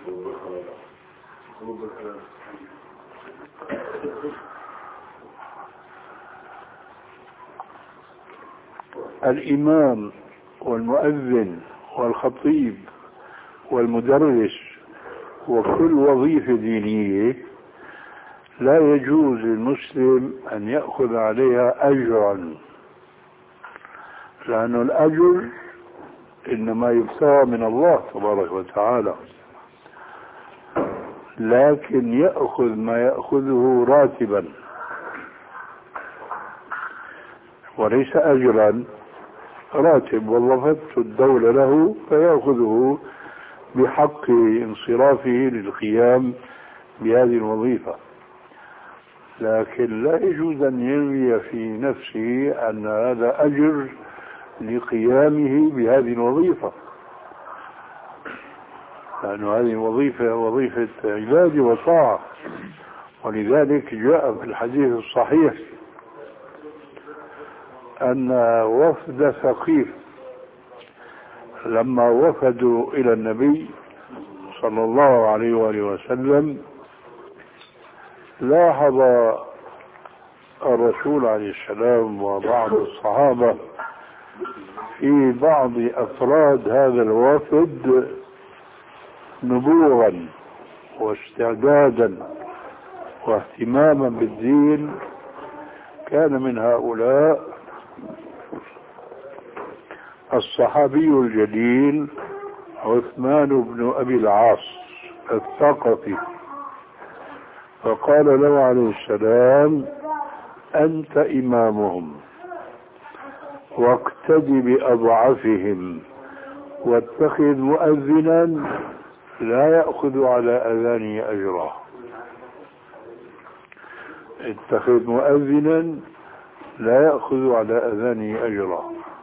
الإمام والمؤذن والخطيب والمدرس وكل وظيفة دينية لا يجوز للمسلم أن يأخذ عليها أجرا، لأن الأجر إنما يبتغى من الله تبارك وتعالى، لكن يأخذ ما يأخذه راتبا وليس أجرا. راتب وظفته الدولة له فيأخذه بحق انصرافه للقيام بهذه الوظيفة، لكن لا يجوز أن ينوي في نفسه أن هذا أجر لقيامه بهذه الوظيفة، لأن هذه الوظيفة وظيفة عبادة وطاعة. ولذلك جاء في الحديث الصحيح أن وفد ثقيف لما وفدوا إلى النبي صلى الله عليه وآله وسلم لاحظ الرسول عليه السلام وبعض الصحابة في بعض أفراد هذا الوفد نبوغا واستعدادا واهتماما بالدين. كان من هؤلاء الصحابي الجليل عثمان بن أبي العاص الثقفي، فقال له عليه السلام أنت إمامهم. واقتد بأضعفهم واتخذ مؤذنا لا يأخذ على أذانه أجرا. اتخذ مؤذنا لا يأخذ على أذانه أجرا.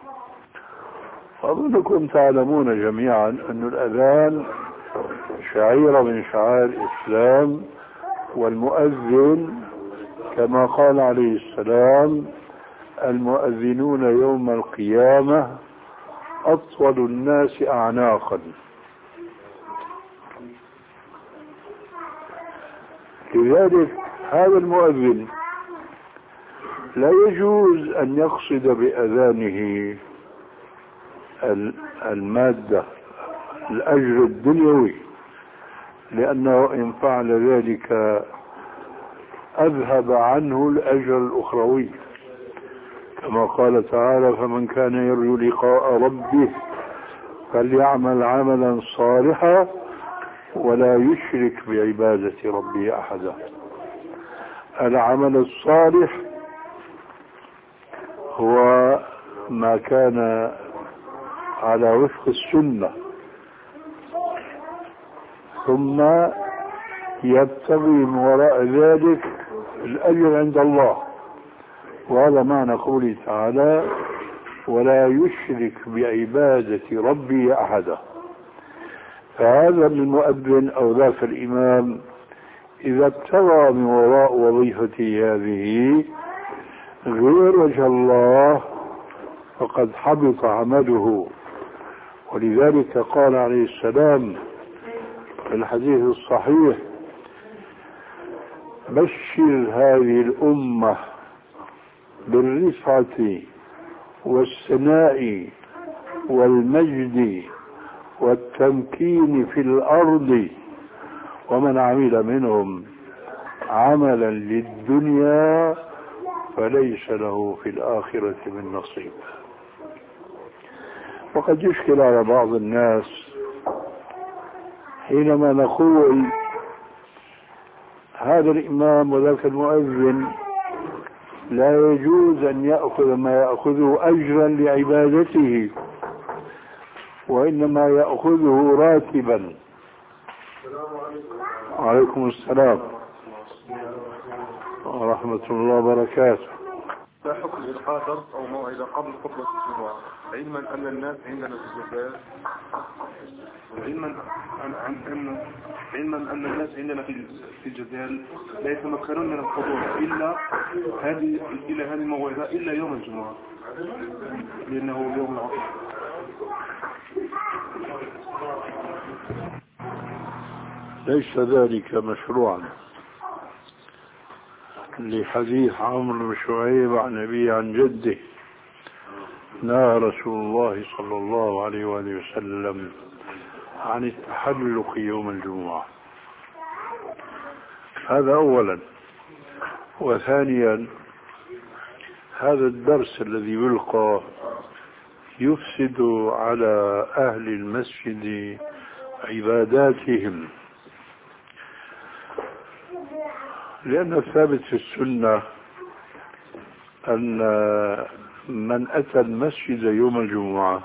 أظنكم تعلمون جميعا أن الأذان شعيرة من شعائر الإسلام، والمؤذن كما قال عليه السلام: المؤذنون يوم القيامة أطول الناس أعناقا. لذلك هذا المؤذن لا يجوز أن يقصد بأذانه المادة الأجر الدنيوي، لأنه إن فعل ذلك أذهب عنه الأجر الأخروي، كما قال تعالى: فمن كان يرجو لقاء ربه فليعمل عملا صالحا ولا يشرك بعبادة ربه أحدا. العمل الصالح هو ما كان على وفق السنة، ثم يبتغي من وراء ذلك الأجر عند الله، وهذا معنى قوله تعالى: ولا يشرك بعبادة ربي أحدا. فهذا المؤذن أو ذاك الإمام إذا ابتغى من وراء وظيفته هذه غير وجه الله فقد حبط عمله. ولذلك قال عليه السلام في الحديث الصحيح: بشر هذه الأمة بالرفعة والسناء والمجد والتمكين في الأرض، ومن عمل منهم عملا للدنيا فليس له في الآخرة من نصيب. وقد يشكل على بعض الناس حينما نقول هذا الإمام وذاك المؤذن لا يجوز أن يأخذ ما يأخذه أجرا لعبادته، وإنما يأخذه راتبا. وعليكم السلام ورحمة الله وبركاته. لا حكم إلقاء درس أو موعظة قبل خطبة الجمعة، علما أن الناس عندنا في الجزائر علما أن أن علما أن الناس عندنا في في الجزائر لا يتمكنون من الحضور إلا هذه إلى هذه الموعظة إلا يوم الجمعة، لأنه يوم العطلة. ليس ذلك مشروعا، لحديث عمرو بن شعيب عن أبيه عن جده: نهى رسول الله صلى الله عليه وآله وسلم عن التحلق يوم الجمعة. هذا أولا. وثانيا، هذا الدرس الذي يلقى يفسد على أهل المسجد عباداتهم، لأن الثابت في السنة أن من أتى المسجد يوم الجمعة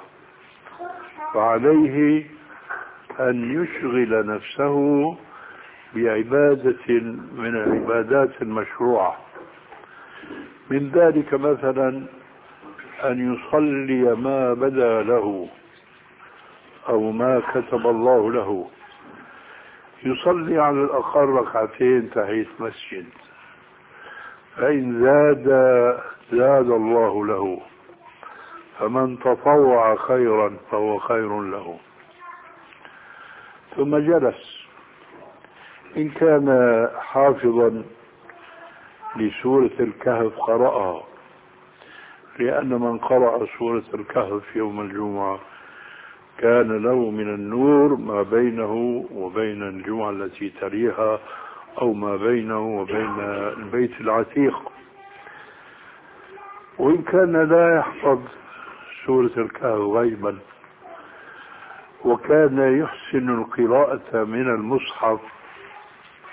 فعليه أن يشغل نفسه بعبادة من العبادات المشروعة، من ذلك مثلا أن يصلي ما بدا له أو ما كتب الله له. يصلي على الأقل ركعتين تحية مسجد، فإن زاد زاد الله له، فمن تطوع خيرا فهو خير له. ثم جلس، إن كان حافظا لسورة الكهف قرأها، لأن من قرأ سورة الكهف يوم الجمعة كان له من النور ما بينه وبين الجمعة التي تليها، أو ما بينه وبين البيت العتيق. وإن كان لا يحفظ سورة الكهف غيبا وكان يحسن القراءة من المصحف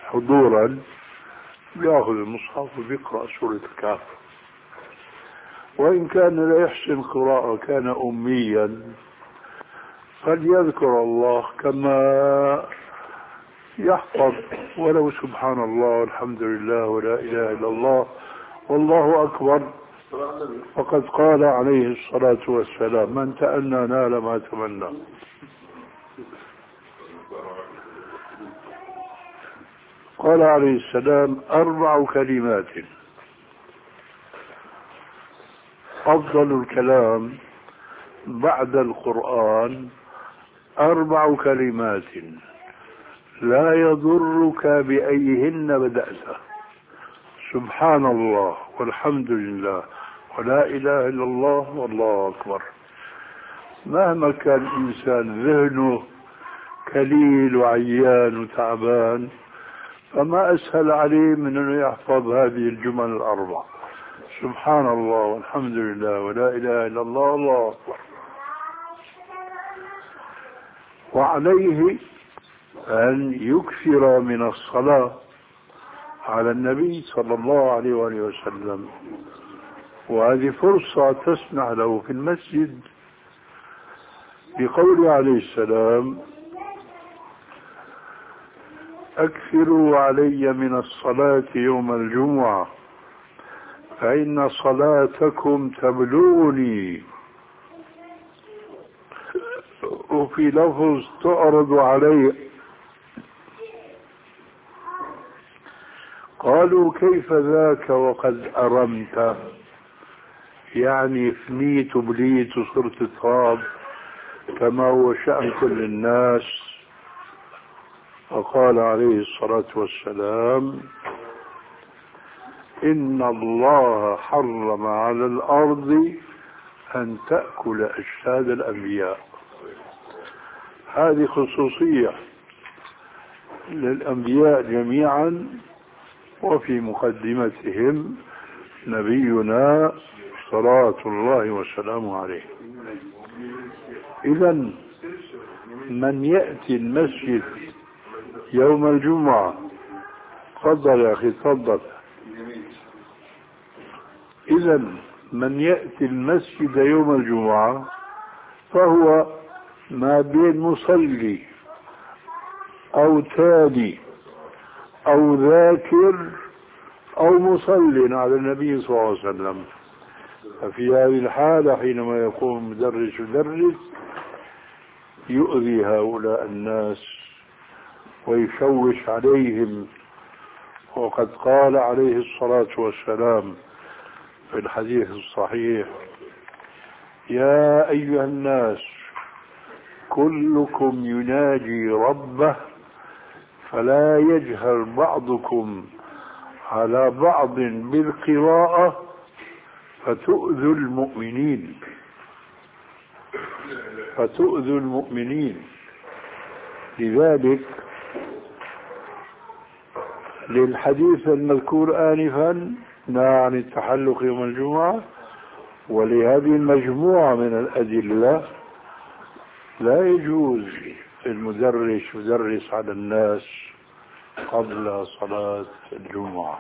حضورا، بيأخذ المصحف وبيقرأ سورة الكهف. وإن كان لا يحسن قراءة كان أميا فليذكر الله كما يحفظ ولو سبحان الله والحمد لله ولا إله إلا الله والله أكبر. فقد قال عليه الصلاة والسلام من تأنى نال ما تمنى. قال عليه السلام أربع كلمات أفضل الكلام بعد القرآن أربع كلمات لا يضرك بأيهن بدأت سبحان الله والحمد لله ولا إله إلا الله والله أكبر. مهما كان الإنسان ذهنه كليل وعيان وتعبان فما أسهل عليه من أنه يحفظ هذه الجمل الأربع سبحان الله والحمد لله ولا إله إلا الله والله أكبر. وعليه أن يكثر من الصلاة على النبي صلى الله عليه وآله وسلم، وهذه فرصة تسمح له في المسجد بقوله عليه السلام أكثروا علي من الصلاة يوم الجمعة فإن صلاتكم تبلغني، وفي لفظ تعرض علي. قالوا كيف ذاك وقد أرمت، يعني فنيت وبليت وصرت تراب كما هو شأن كل الناس. فقال عليه الصلاة والسلام إن الله حرم على الأرض أن تأكل أجساد الأنبياء. هذه خصوصية للأنبياء جميعا وفي مقدمتهم نبينا صلاة الله وسلامه عليه. إذن من يأتي المسجد يوم الجمعة، تفضل يا أخي تفضل. إذن من يأتي المسجد يوم الجمعة فهو ما بين مصلي أو تالي أو ذاكر أو مصل على النبي صلى الله عليه وسلم. ففي هذه الحالة حينما يقوم مدرس يدرس يؤذي هؤلاء الناس ويشوش عليهم. وقد قال عليه الصلاة والسلام في الحديث الصحيح يا أيها الناس كلكم يناجي ربه فلا يجهر بعضكم على بعض بالقراءة فتؤذوا المؤمنين فتؤذوا المؤمنين. لذلك للحديث المذكور آنفا نهى عن التحلق يوم الجمعة، ولهذه المجموعة من الأدلة لا يجوز المدرس يدرس على الناس قبل صلاة الجمعة.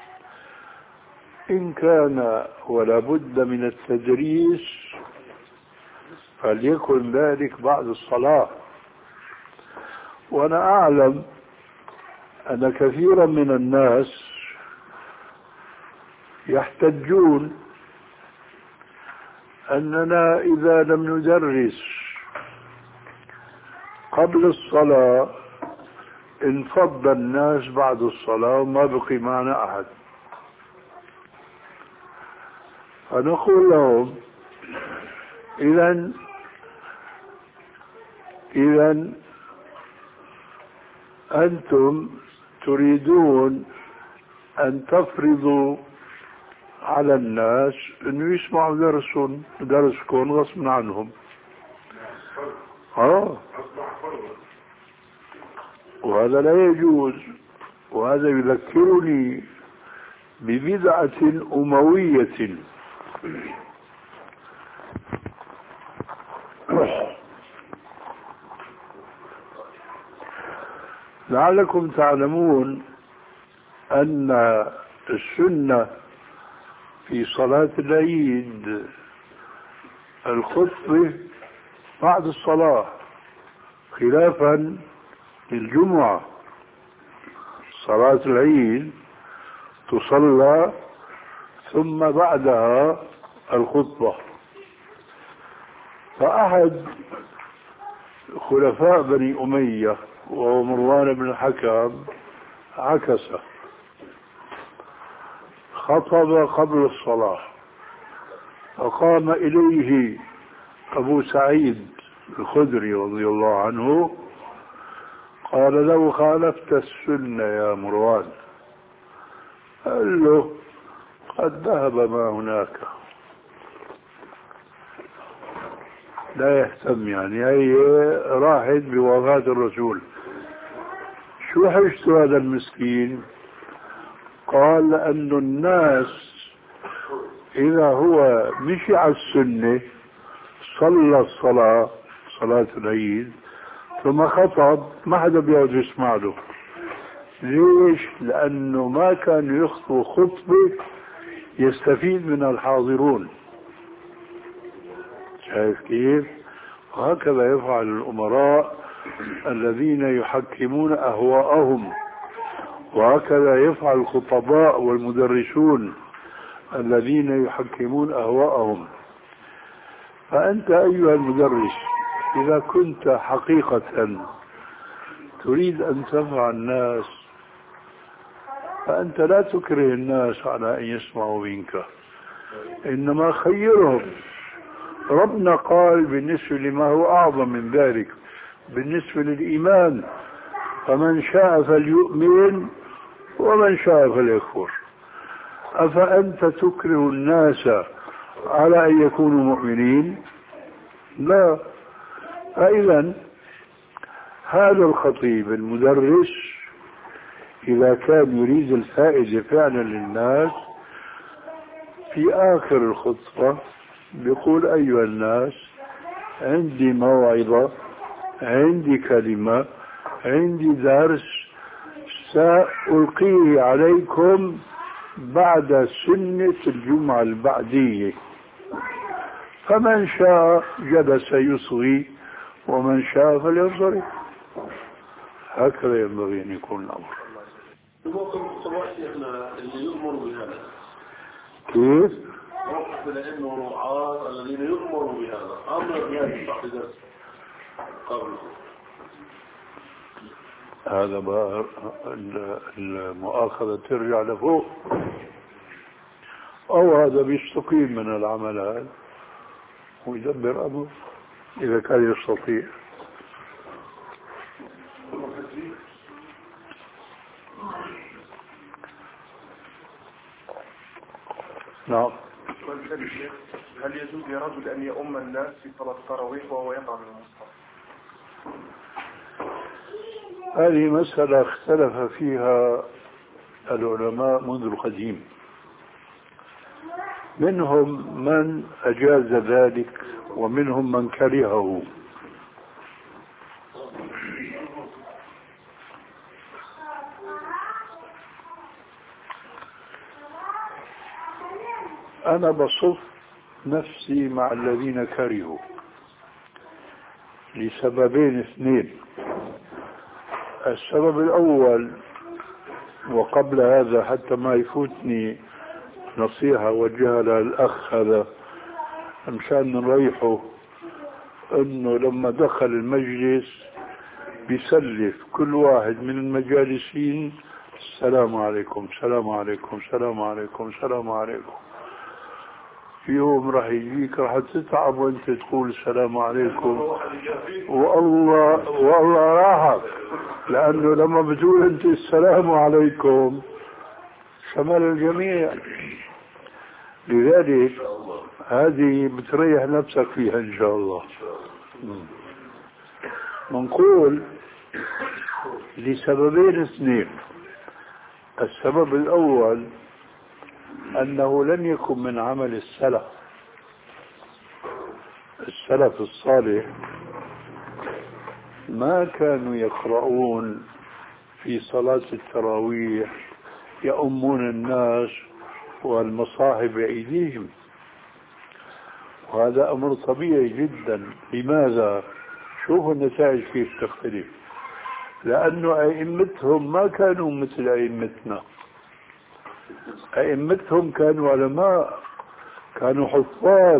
إن كان ولا بد من التدريس فليكن ذلك بعد الصلاة. وأنا أعلم أن كثيرا من الناس يحتجون أننا إذا لم ندرس قبل الصلاة انفض الناس بعد الصلاة وما بقي معنا أحد. فنقول لهم إذن إذن أنتم تريدون أن تفرضوا على الناس أن يسمعوا درسون درسكم غصب عنهم. آه وهذا لا يجوز. وهذا يذكرني ببدعة أموية لعلكم تعلمون أن السنة في صلاة العيد الخطبة بعد الصلاة، خلافا للجمعة. صلاة العيد تصلى ثم بعدها الخطبة. فأحد خلفاء بني أمية وهو مروان بن الحكم عكس، خطب قبل الصلاة، فقام إليه أبو سعيد الخدري رضي الله عنه قال له: خالفت السنة يا مروان. قال له: قد ذهب ما هناك. لا يهتم، يعني هي راحت بوفاة الرسول. شو حجت هذا المسكين؟ قال: لأن الناس إذا هو مشي على السنة صلى الصلاة صلاة العيد ثم خطب، ما حدا بيقعد يسمع له. ليش؟ لأنه ما كان يخطب خطبة يستفيد من الحاضرون. شايف كيف؟ وهكذا يفعل الأمراء الذين يحكمون أهواءهم، وهكذا يفعل الخطباء والمدرسون الذين يحكمون أهواءهم. فأنت أيها المدرس إذا كنت حقيقة تريد أن تنفع الناس فأنت لا تكره الناس على أن يسمعوا منك، إنما خيرهم. ربنا قال بالنسبة لما هو أعظم من ذلك بالنسبة للإيمان: فمن شاء فليؤمن ومن شاء فليكفر. أفأنت تكره الناس على أن يكونوا مؤمنين؟ لا. فإذا هذا الخطيب المدرس إذا كان يريد الفائدة فعلا للناس في آخر الخطبة بيقول: أيها الناس، عندي موعظة، عندي كلمة، عندي درس سألقيه عليكم بعد سنة الجمعة البعدية، فمن شاء جلس يصغي ومن شاء فلينصرف. هكذا ينبغي أن يكون الأمر. اللي يؤمر بهذا كيف؟ موقف العلم والرعاة الذين يؤمروا بهذا أمر بهذا بعد قبله. هذا بقى المؤاخذة ترجع لفوق، أو هذا بيستقيم من العمل هذا ويدبر أمره إذا كان يستطيع. نعم. هل يجوز لرجل أن يؤم الناس في صلاة التراويح وهو يقرأ من المصحف؟ هذه مسألة اختلف فيها العلماء منذ القديم، منهم من أجاز ذلك ومنهم من كرهه. أنا بصف نفسي مع الذين كرهوا لسببين اثنين. السبب الأول، وقبل هذا حتى ما يفوتني نصيحة وجهها للأخ هذا مشان نريحه، أنه لما دخل المجلس بيسلف كل واحد من المجالسين: السلام عليكم، السلام عليكم، السلام عليكم، السلام عليكم. في يوم راح يجيك راح تتعب وانت تقول السلام عليكم، والله والله راحك، لأنه لما بتقول انت السلام عليكم شمل الجميع. لذلك هذه بتريح نفسك فيها إن شاء الله. منقول لسببين اثنين. السبب الأول أنه لم يكن من عمل السلف. السلف الصالح ما كانوا يقرؤون في صلاة التراويح يؤمون الناس والمصاحف بأيديهم، وهذا أمر طبيعي جدا. لماذا؟ شوفوا النتائج كيف تختلف، لأنه أئمتهم ما كانوا مثل أئمتنا. أئمتهم كانوا علماء، كانوا حفاظ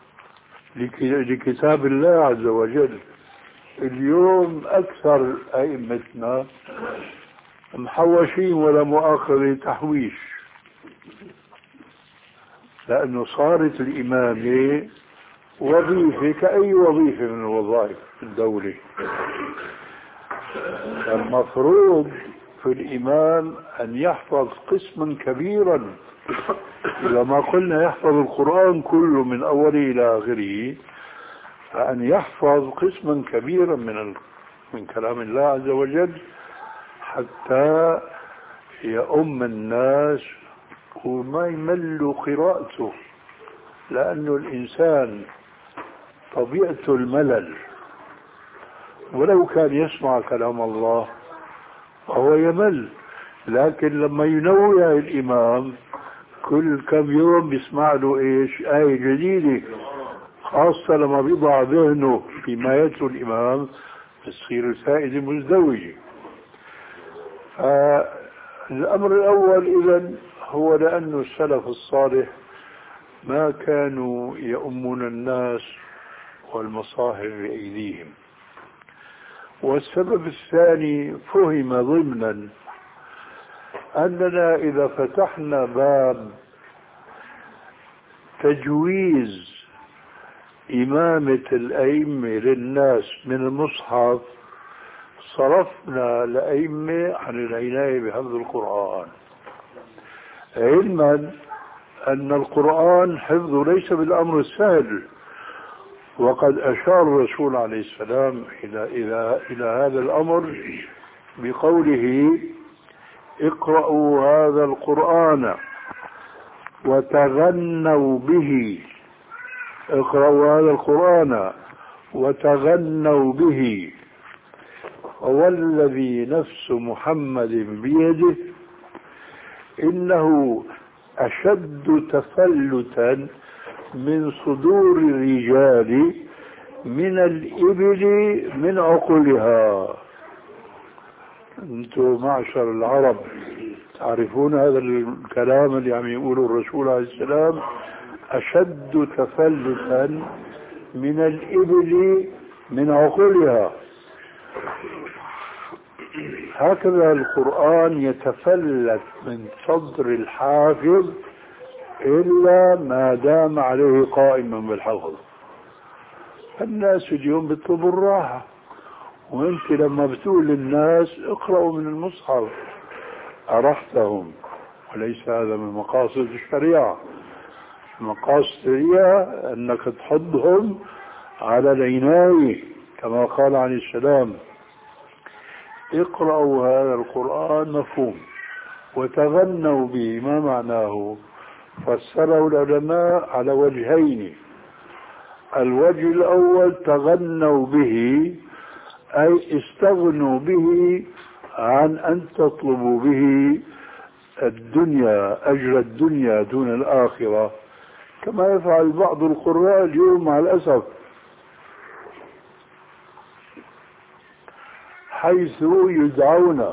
لكتاب الله عز وجل. اليوم أكثر أئمتنا محوشين ولا مؤاخذة تحويش، لأنه صارت الإمامة وظيفة كأي وظيفة من الوظائف الدولة. المفروض في الإمام أن يحفظ قسما كبيرا، إذا ما قلنا يحفظ القرآن كله من أوله إلى آخره، فأن يحفظ قسما كبيرا من من كلام الله عز وجل حتى يؤم الناس وما يملوا قراءته، لأنه الإنسان طبيعته الملل، ولو كان يسمع كلام الله فهو يمل. لكن لما ينوع الإمام كل كم يوم بيسمع له إيش آية جديدة، خاصة لما بيضع ذهنه فيما يتلو الإمام تصير الفائدة مزدوجة. الأمر الأول إذن هو لأن السلف الصالح ما كانوا يؤمون الناس والمصاحف بأيديهم. والسبب الثاني فهم ضمنا أننا إذا فتحنا باب تجويز إمامة الأئمة للناس من المصحف صرفنا الأئمة عن العناية بحفظ القرآن، علما أن القرآن حفظه ليس بالأمر السهل. وقد أشار الرسول عليه السلام إلى, إلى, إلى هذا الأمر بقوله: اقرأوا هذا القرآن وتغنوا به. اقرأوا هذا القرآن وتغنوا به، والذي نفس محمد بيده إنه أشد تفلتا من صدور الرجال من الإبل من عقلها. أنتم معشر العرب تعرفون هذا الكلام اللي عم يقوله الرسول عليه السلام: أشد تفلتا من الإبل من عقلها. هكذا القرآن يتفلت من صدر الحافظ إلا ما دام عليه قائما بالحفظ. الناس اليوم بيطلبوا الراحة، وانت لما بتقول للناس اقرأوا من المصحف أرحتهم، وليس هذا من مقاصد الشريعة. مقاصد الشريعة أنك تحضهم على العناية، كما قال عليه السلام: اقرأوا هذا القرآن مفهوم وتغنوا به. ما معناه؟ فسره العلماء على وجهين: الوجه الأول تغنوا به أي استغنوا به عن أن تطلبوا به الدنيا، أجر الدنيا دون الآخرة، كما يفعل بعض القراء اليوم مع الأسف، حيث يدعون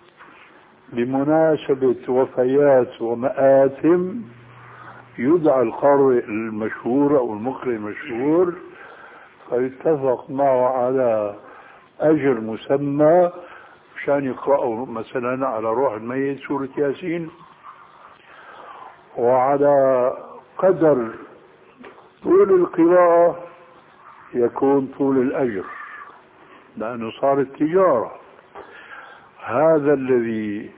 بمناسبة وفيات ومآتم، يدعى القارئ المشهور أو المقرئ المشهور فيتفق معه على أجر مسمى مشان يقرأوا مثلا على روح الميت سورة ياسين، وعلى قدر طول القراءة يكون طول الأجر، لأنه صارت تجارة. هذا الذي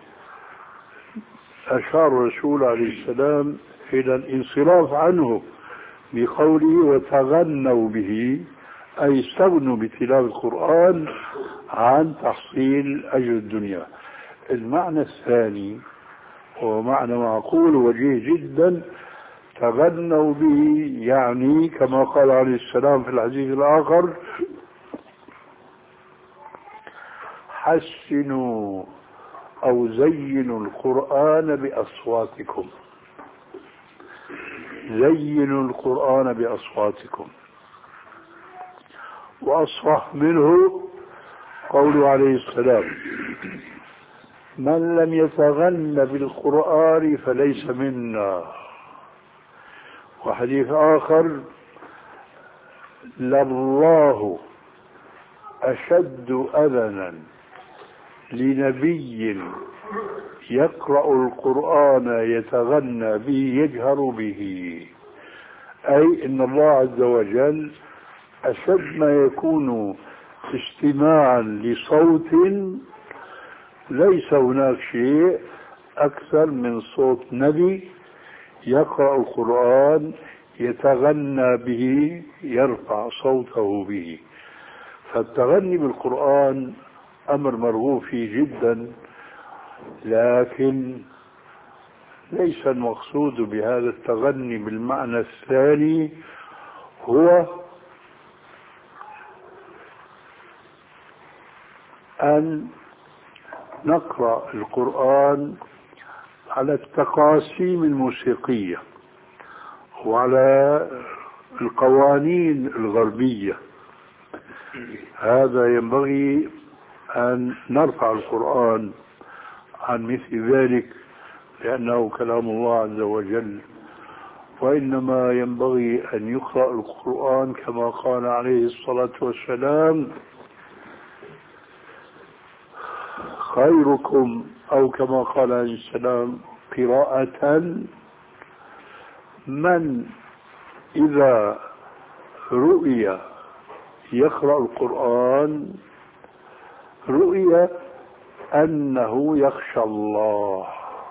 أشار الرسول عليه السلام إلى الانصراف عنه بقوله وتغنوا به، أي استغنوا بتلاوة القرآن عن تحصيل أجر الدنيا. المعنى الثاني هو معنى معقول وجيه جدا: تغنوا به يعني كما قال عليه السلام في الحديث الآخر: حسنوا أو زينوا القرآن بأصواتكم. زينوا القرآن بأصواتكم. وأصرح منه قوله عليه السلام: من لم يتغن بالقرآن فليس منا. وحديث آخر: لله أشد أذنا لنبي يقرأ القرآن يتغنى به يجهر به، أي إن الله عز وجل أشد ما يكون استماعا لصوت، ليس هناك شيء أكثر من صوت نبي يقرأ القرآن يتغنى به يرفع صوته به. فالتغني بالقرآن أمر مرغوب فيه جدا، لكن ليس المقصود بهذا التغني بالمعنى الثاني هو أن نقرأ القرآن على التقاسيم الموسيقية وعلى القوانين الغربية. هذا ينبغي أن نرفع القرآن عن مثل ذلك، لأنه كلام الله عز وجل. وإنما ينبغي أن يقرأ القرآن كما قال عليه الصلاة والسلام: خيركم، أو كما قال عليه السلام: قراءة من إذا رؤي يقرأ القرآن رؤي أنه يخشى الله.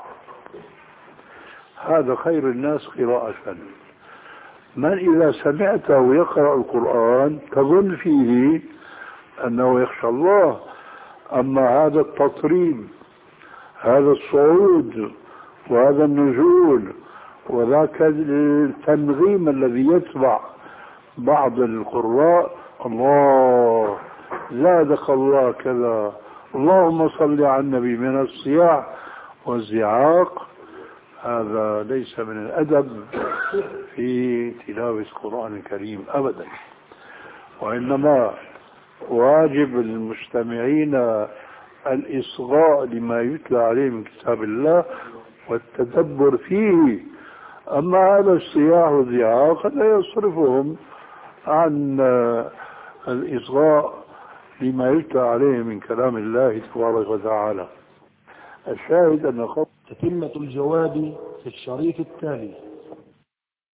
هذا خير الناس قراءة. من إذا سمعته يقرأ القرآن تظن فيه أنه يخشى الله. أما هذا التطريب، هذا الصعود وهذا النزول وذاك التنغيم الذي يتبع بعض القراء: الله زادك الله كذا، اللهم صل على النبي، من الصياح والزعاق، هذا ليس من الأدب في تلاوة القرآن الكريم أبدا. وإنما واجب المستمعين الإصغاء لما يتلى عليه من كتاب الله والتدبر فيه. أما هذا الصياح والزعاق لا يصرفهم عن الإصغاء لما يتلى عليه من كلام الله تبارك وتعالى. الشاهد أن تتمة الجواب في الشريط التالي.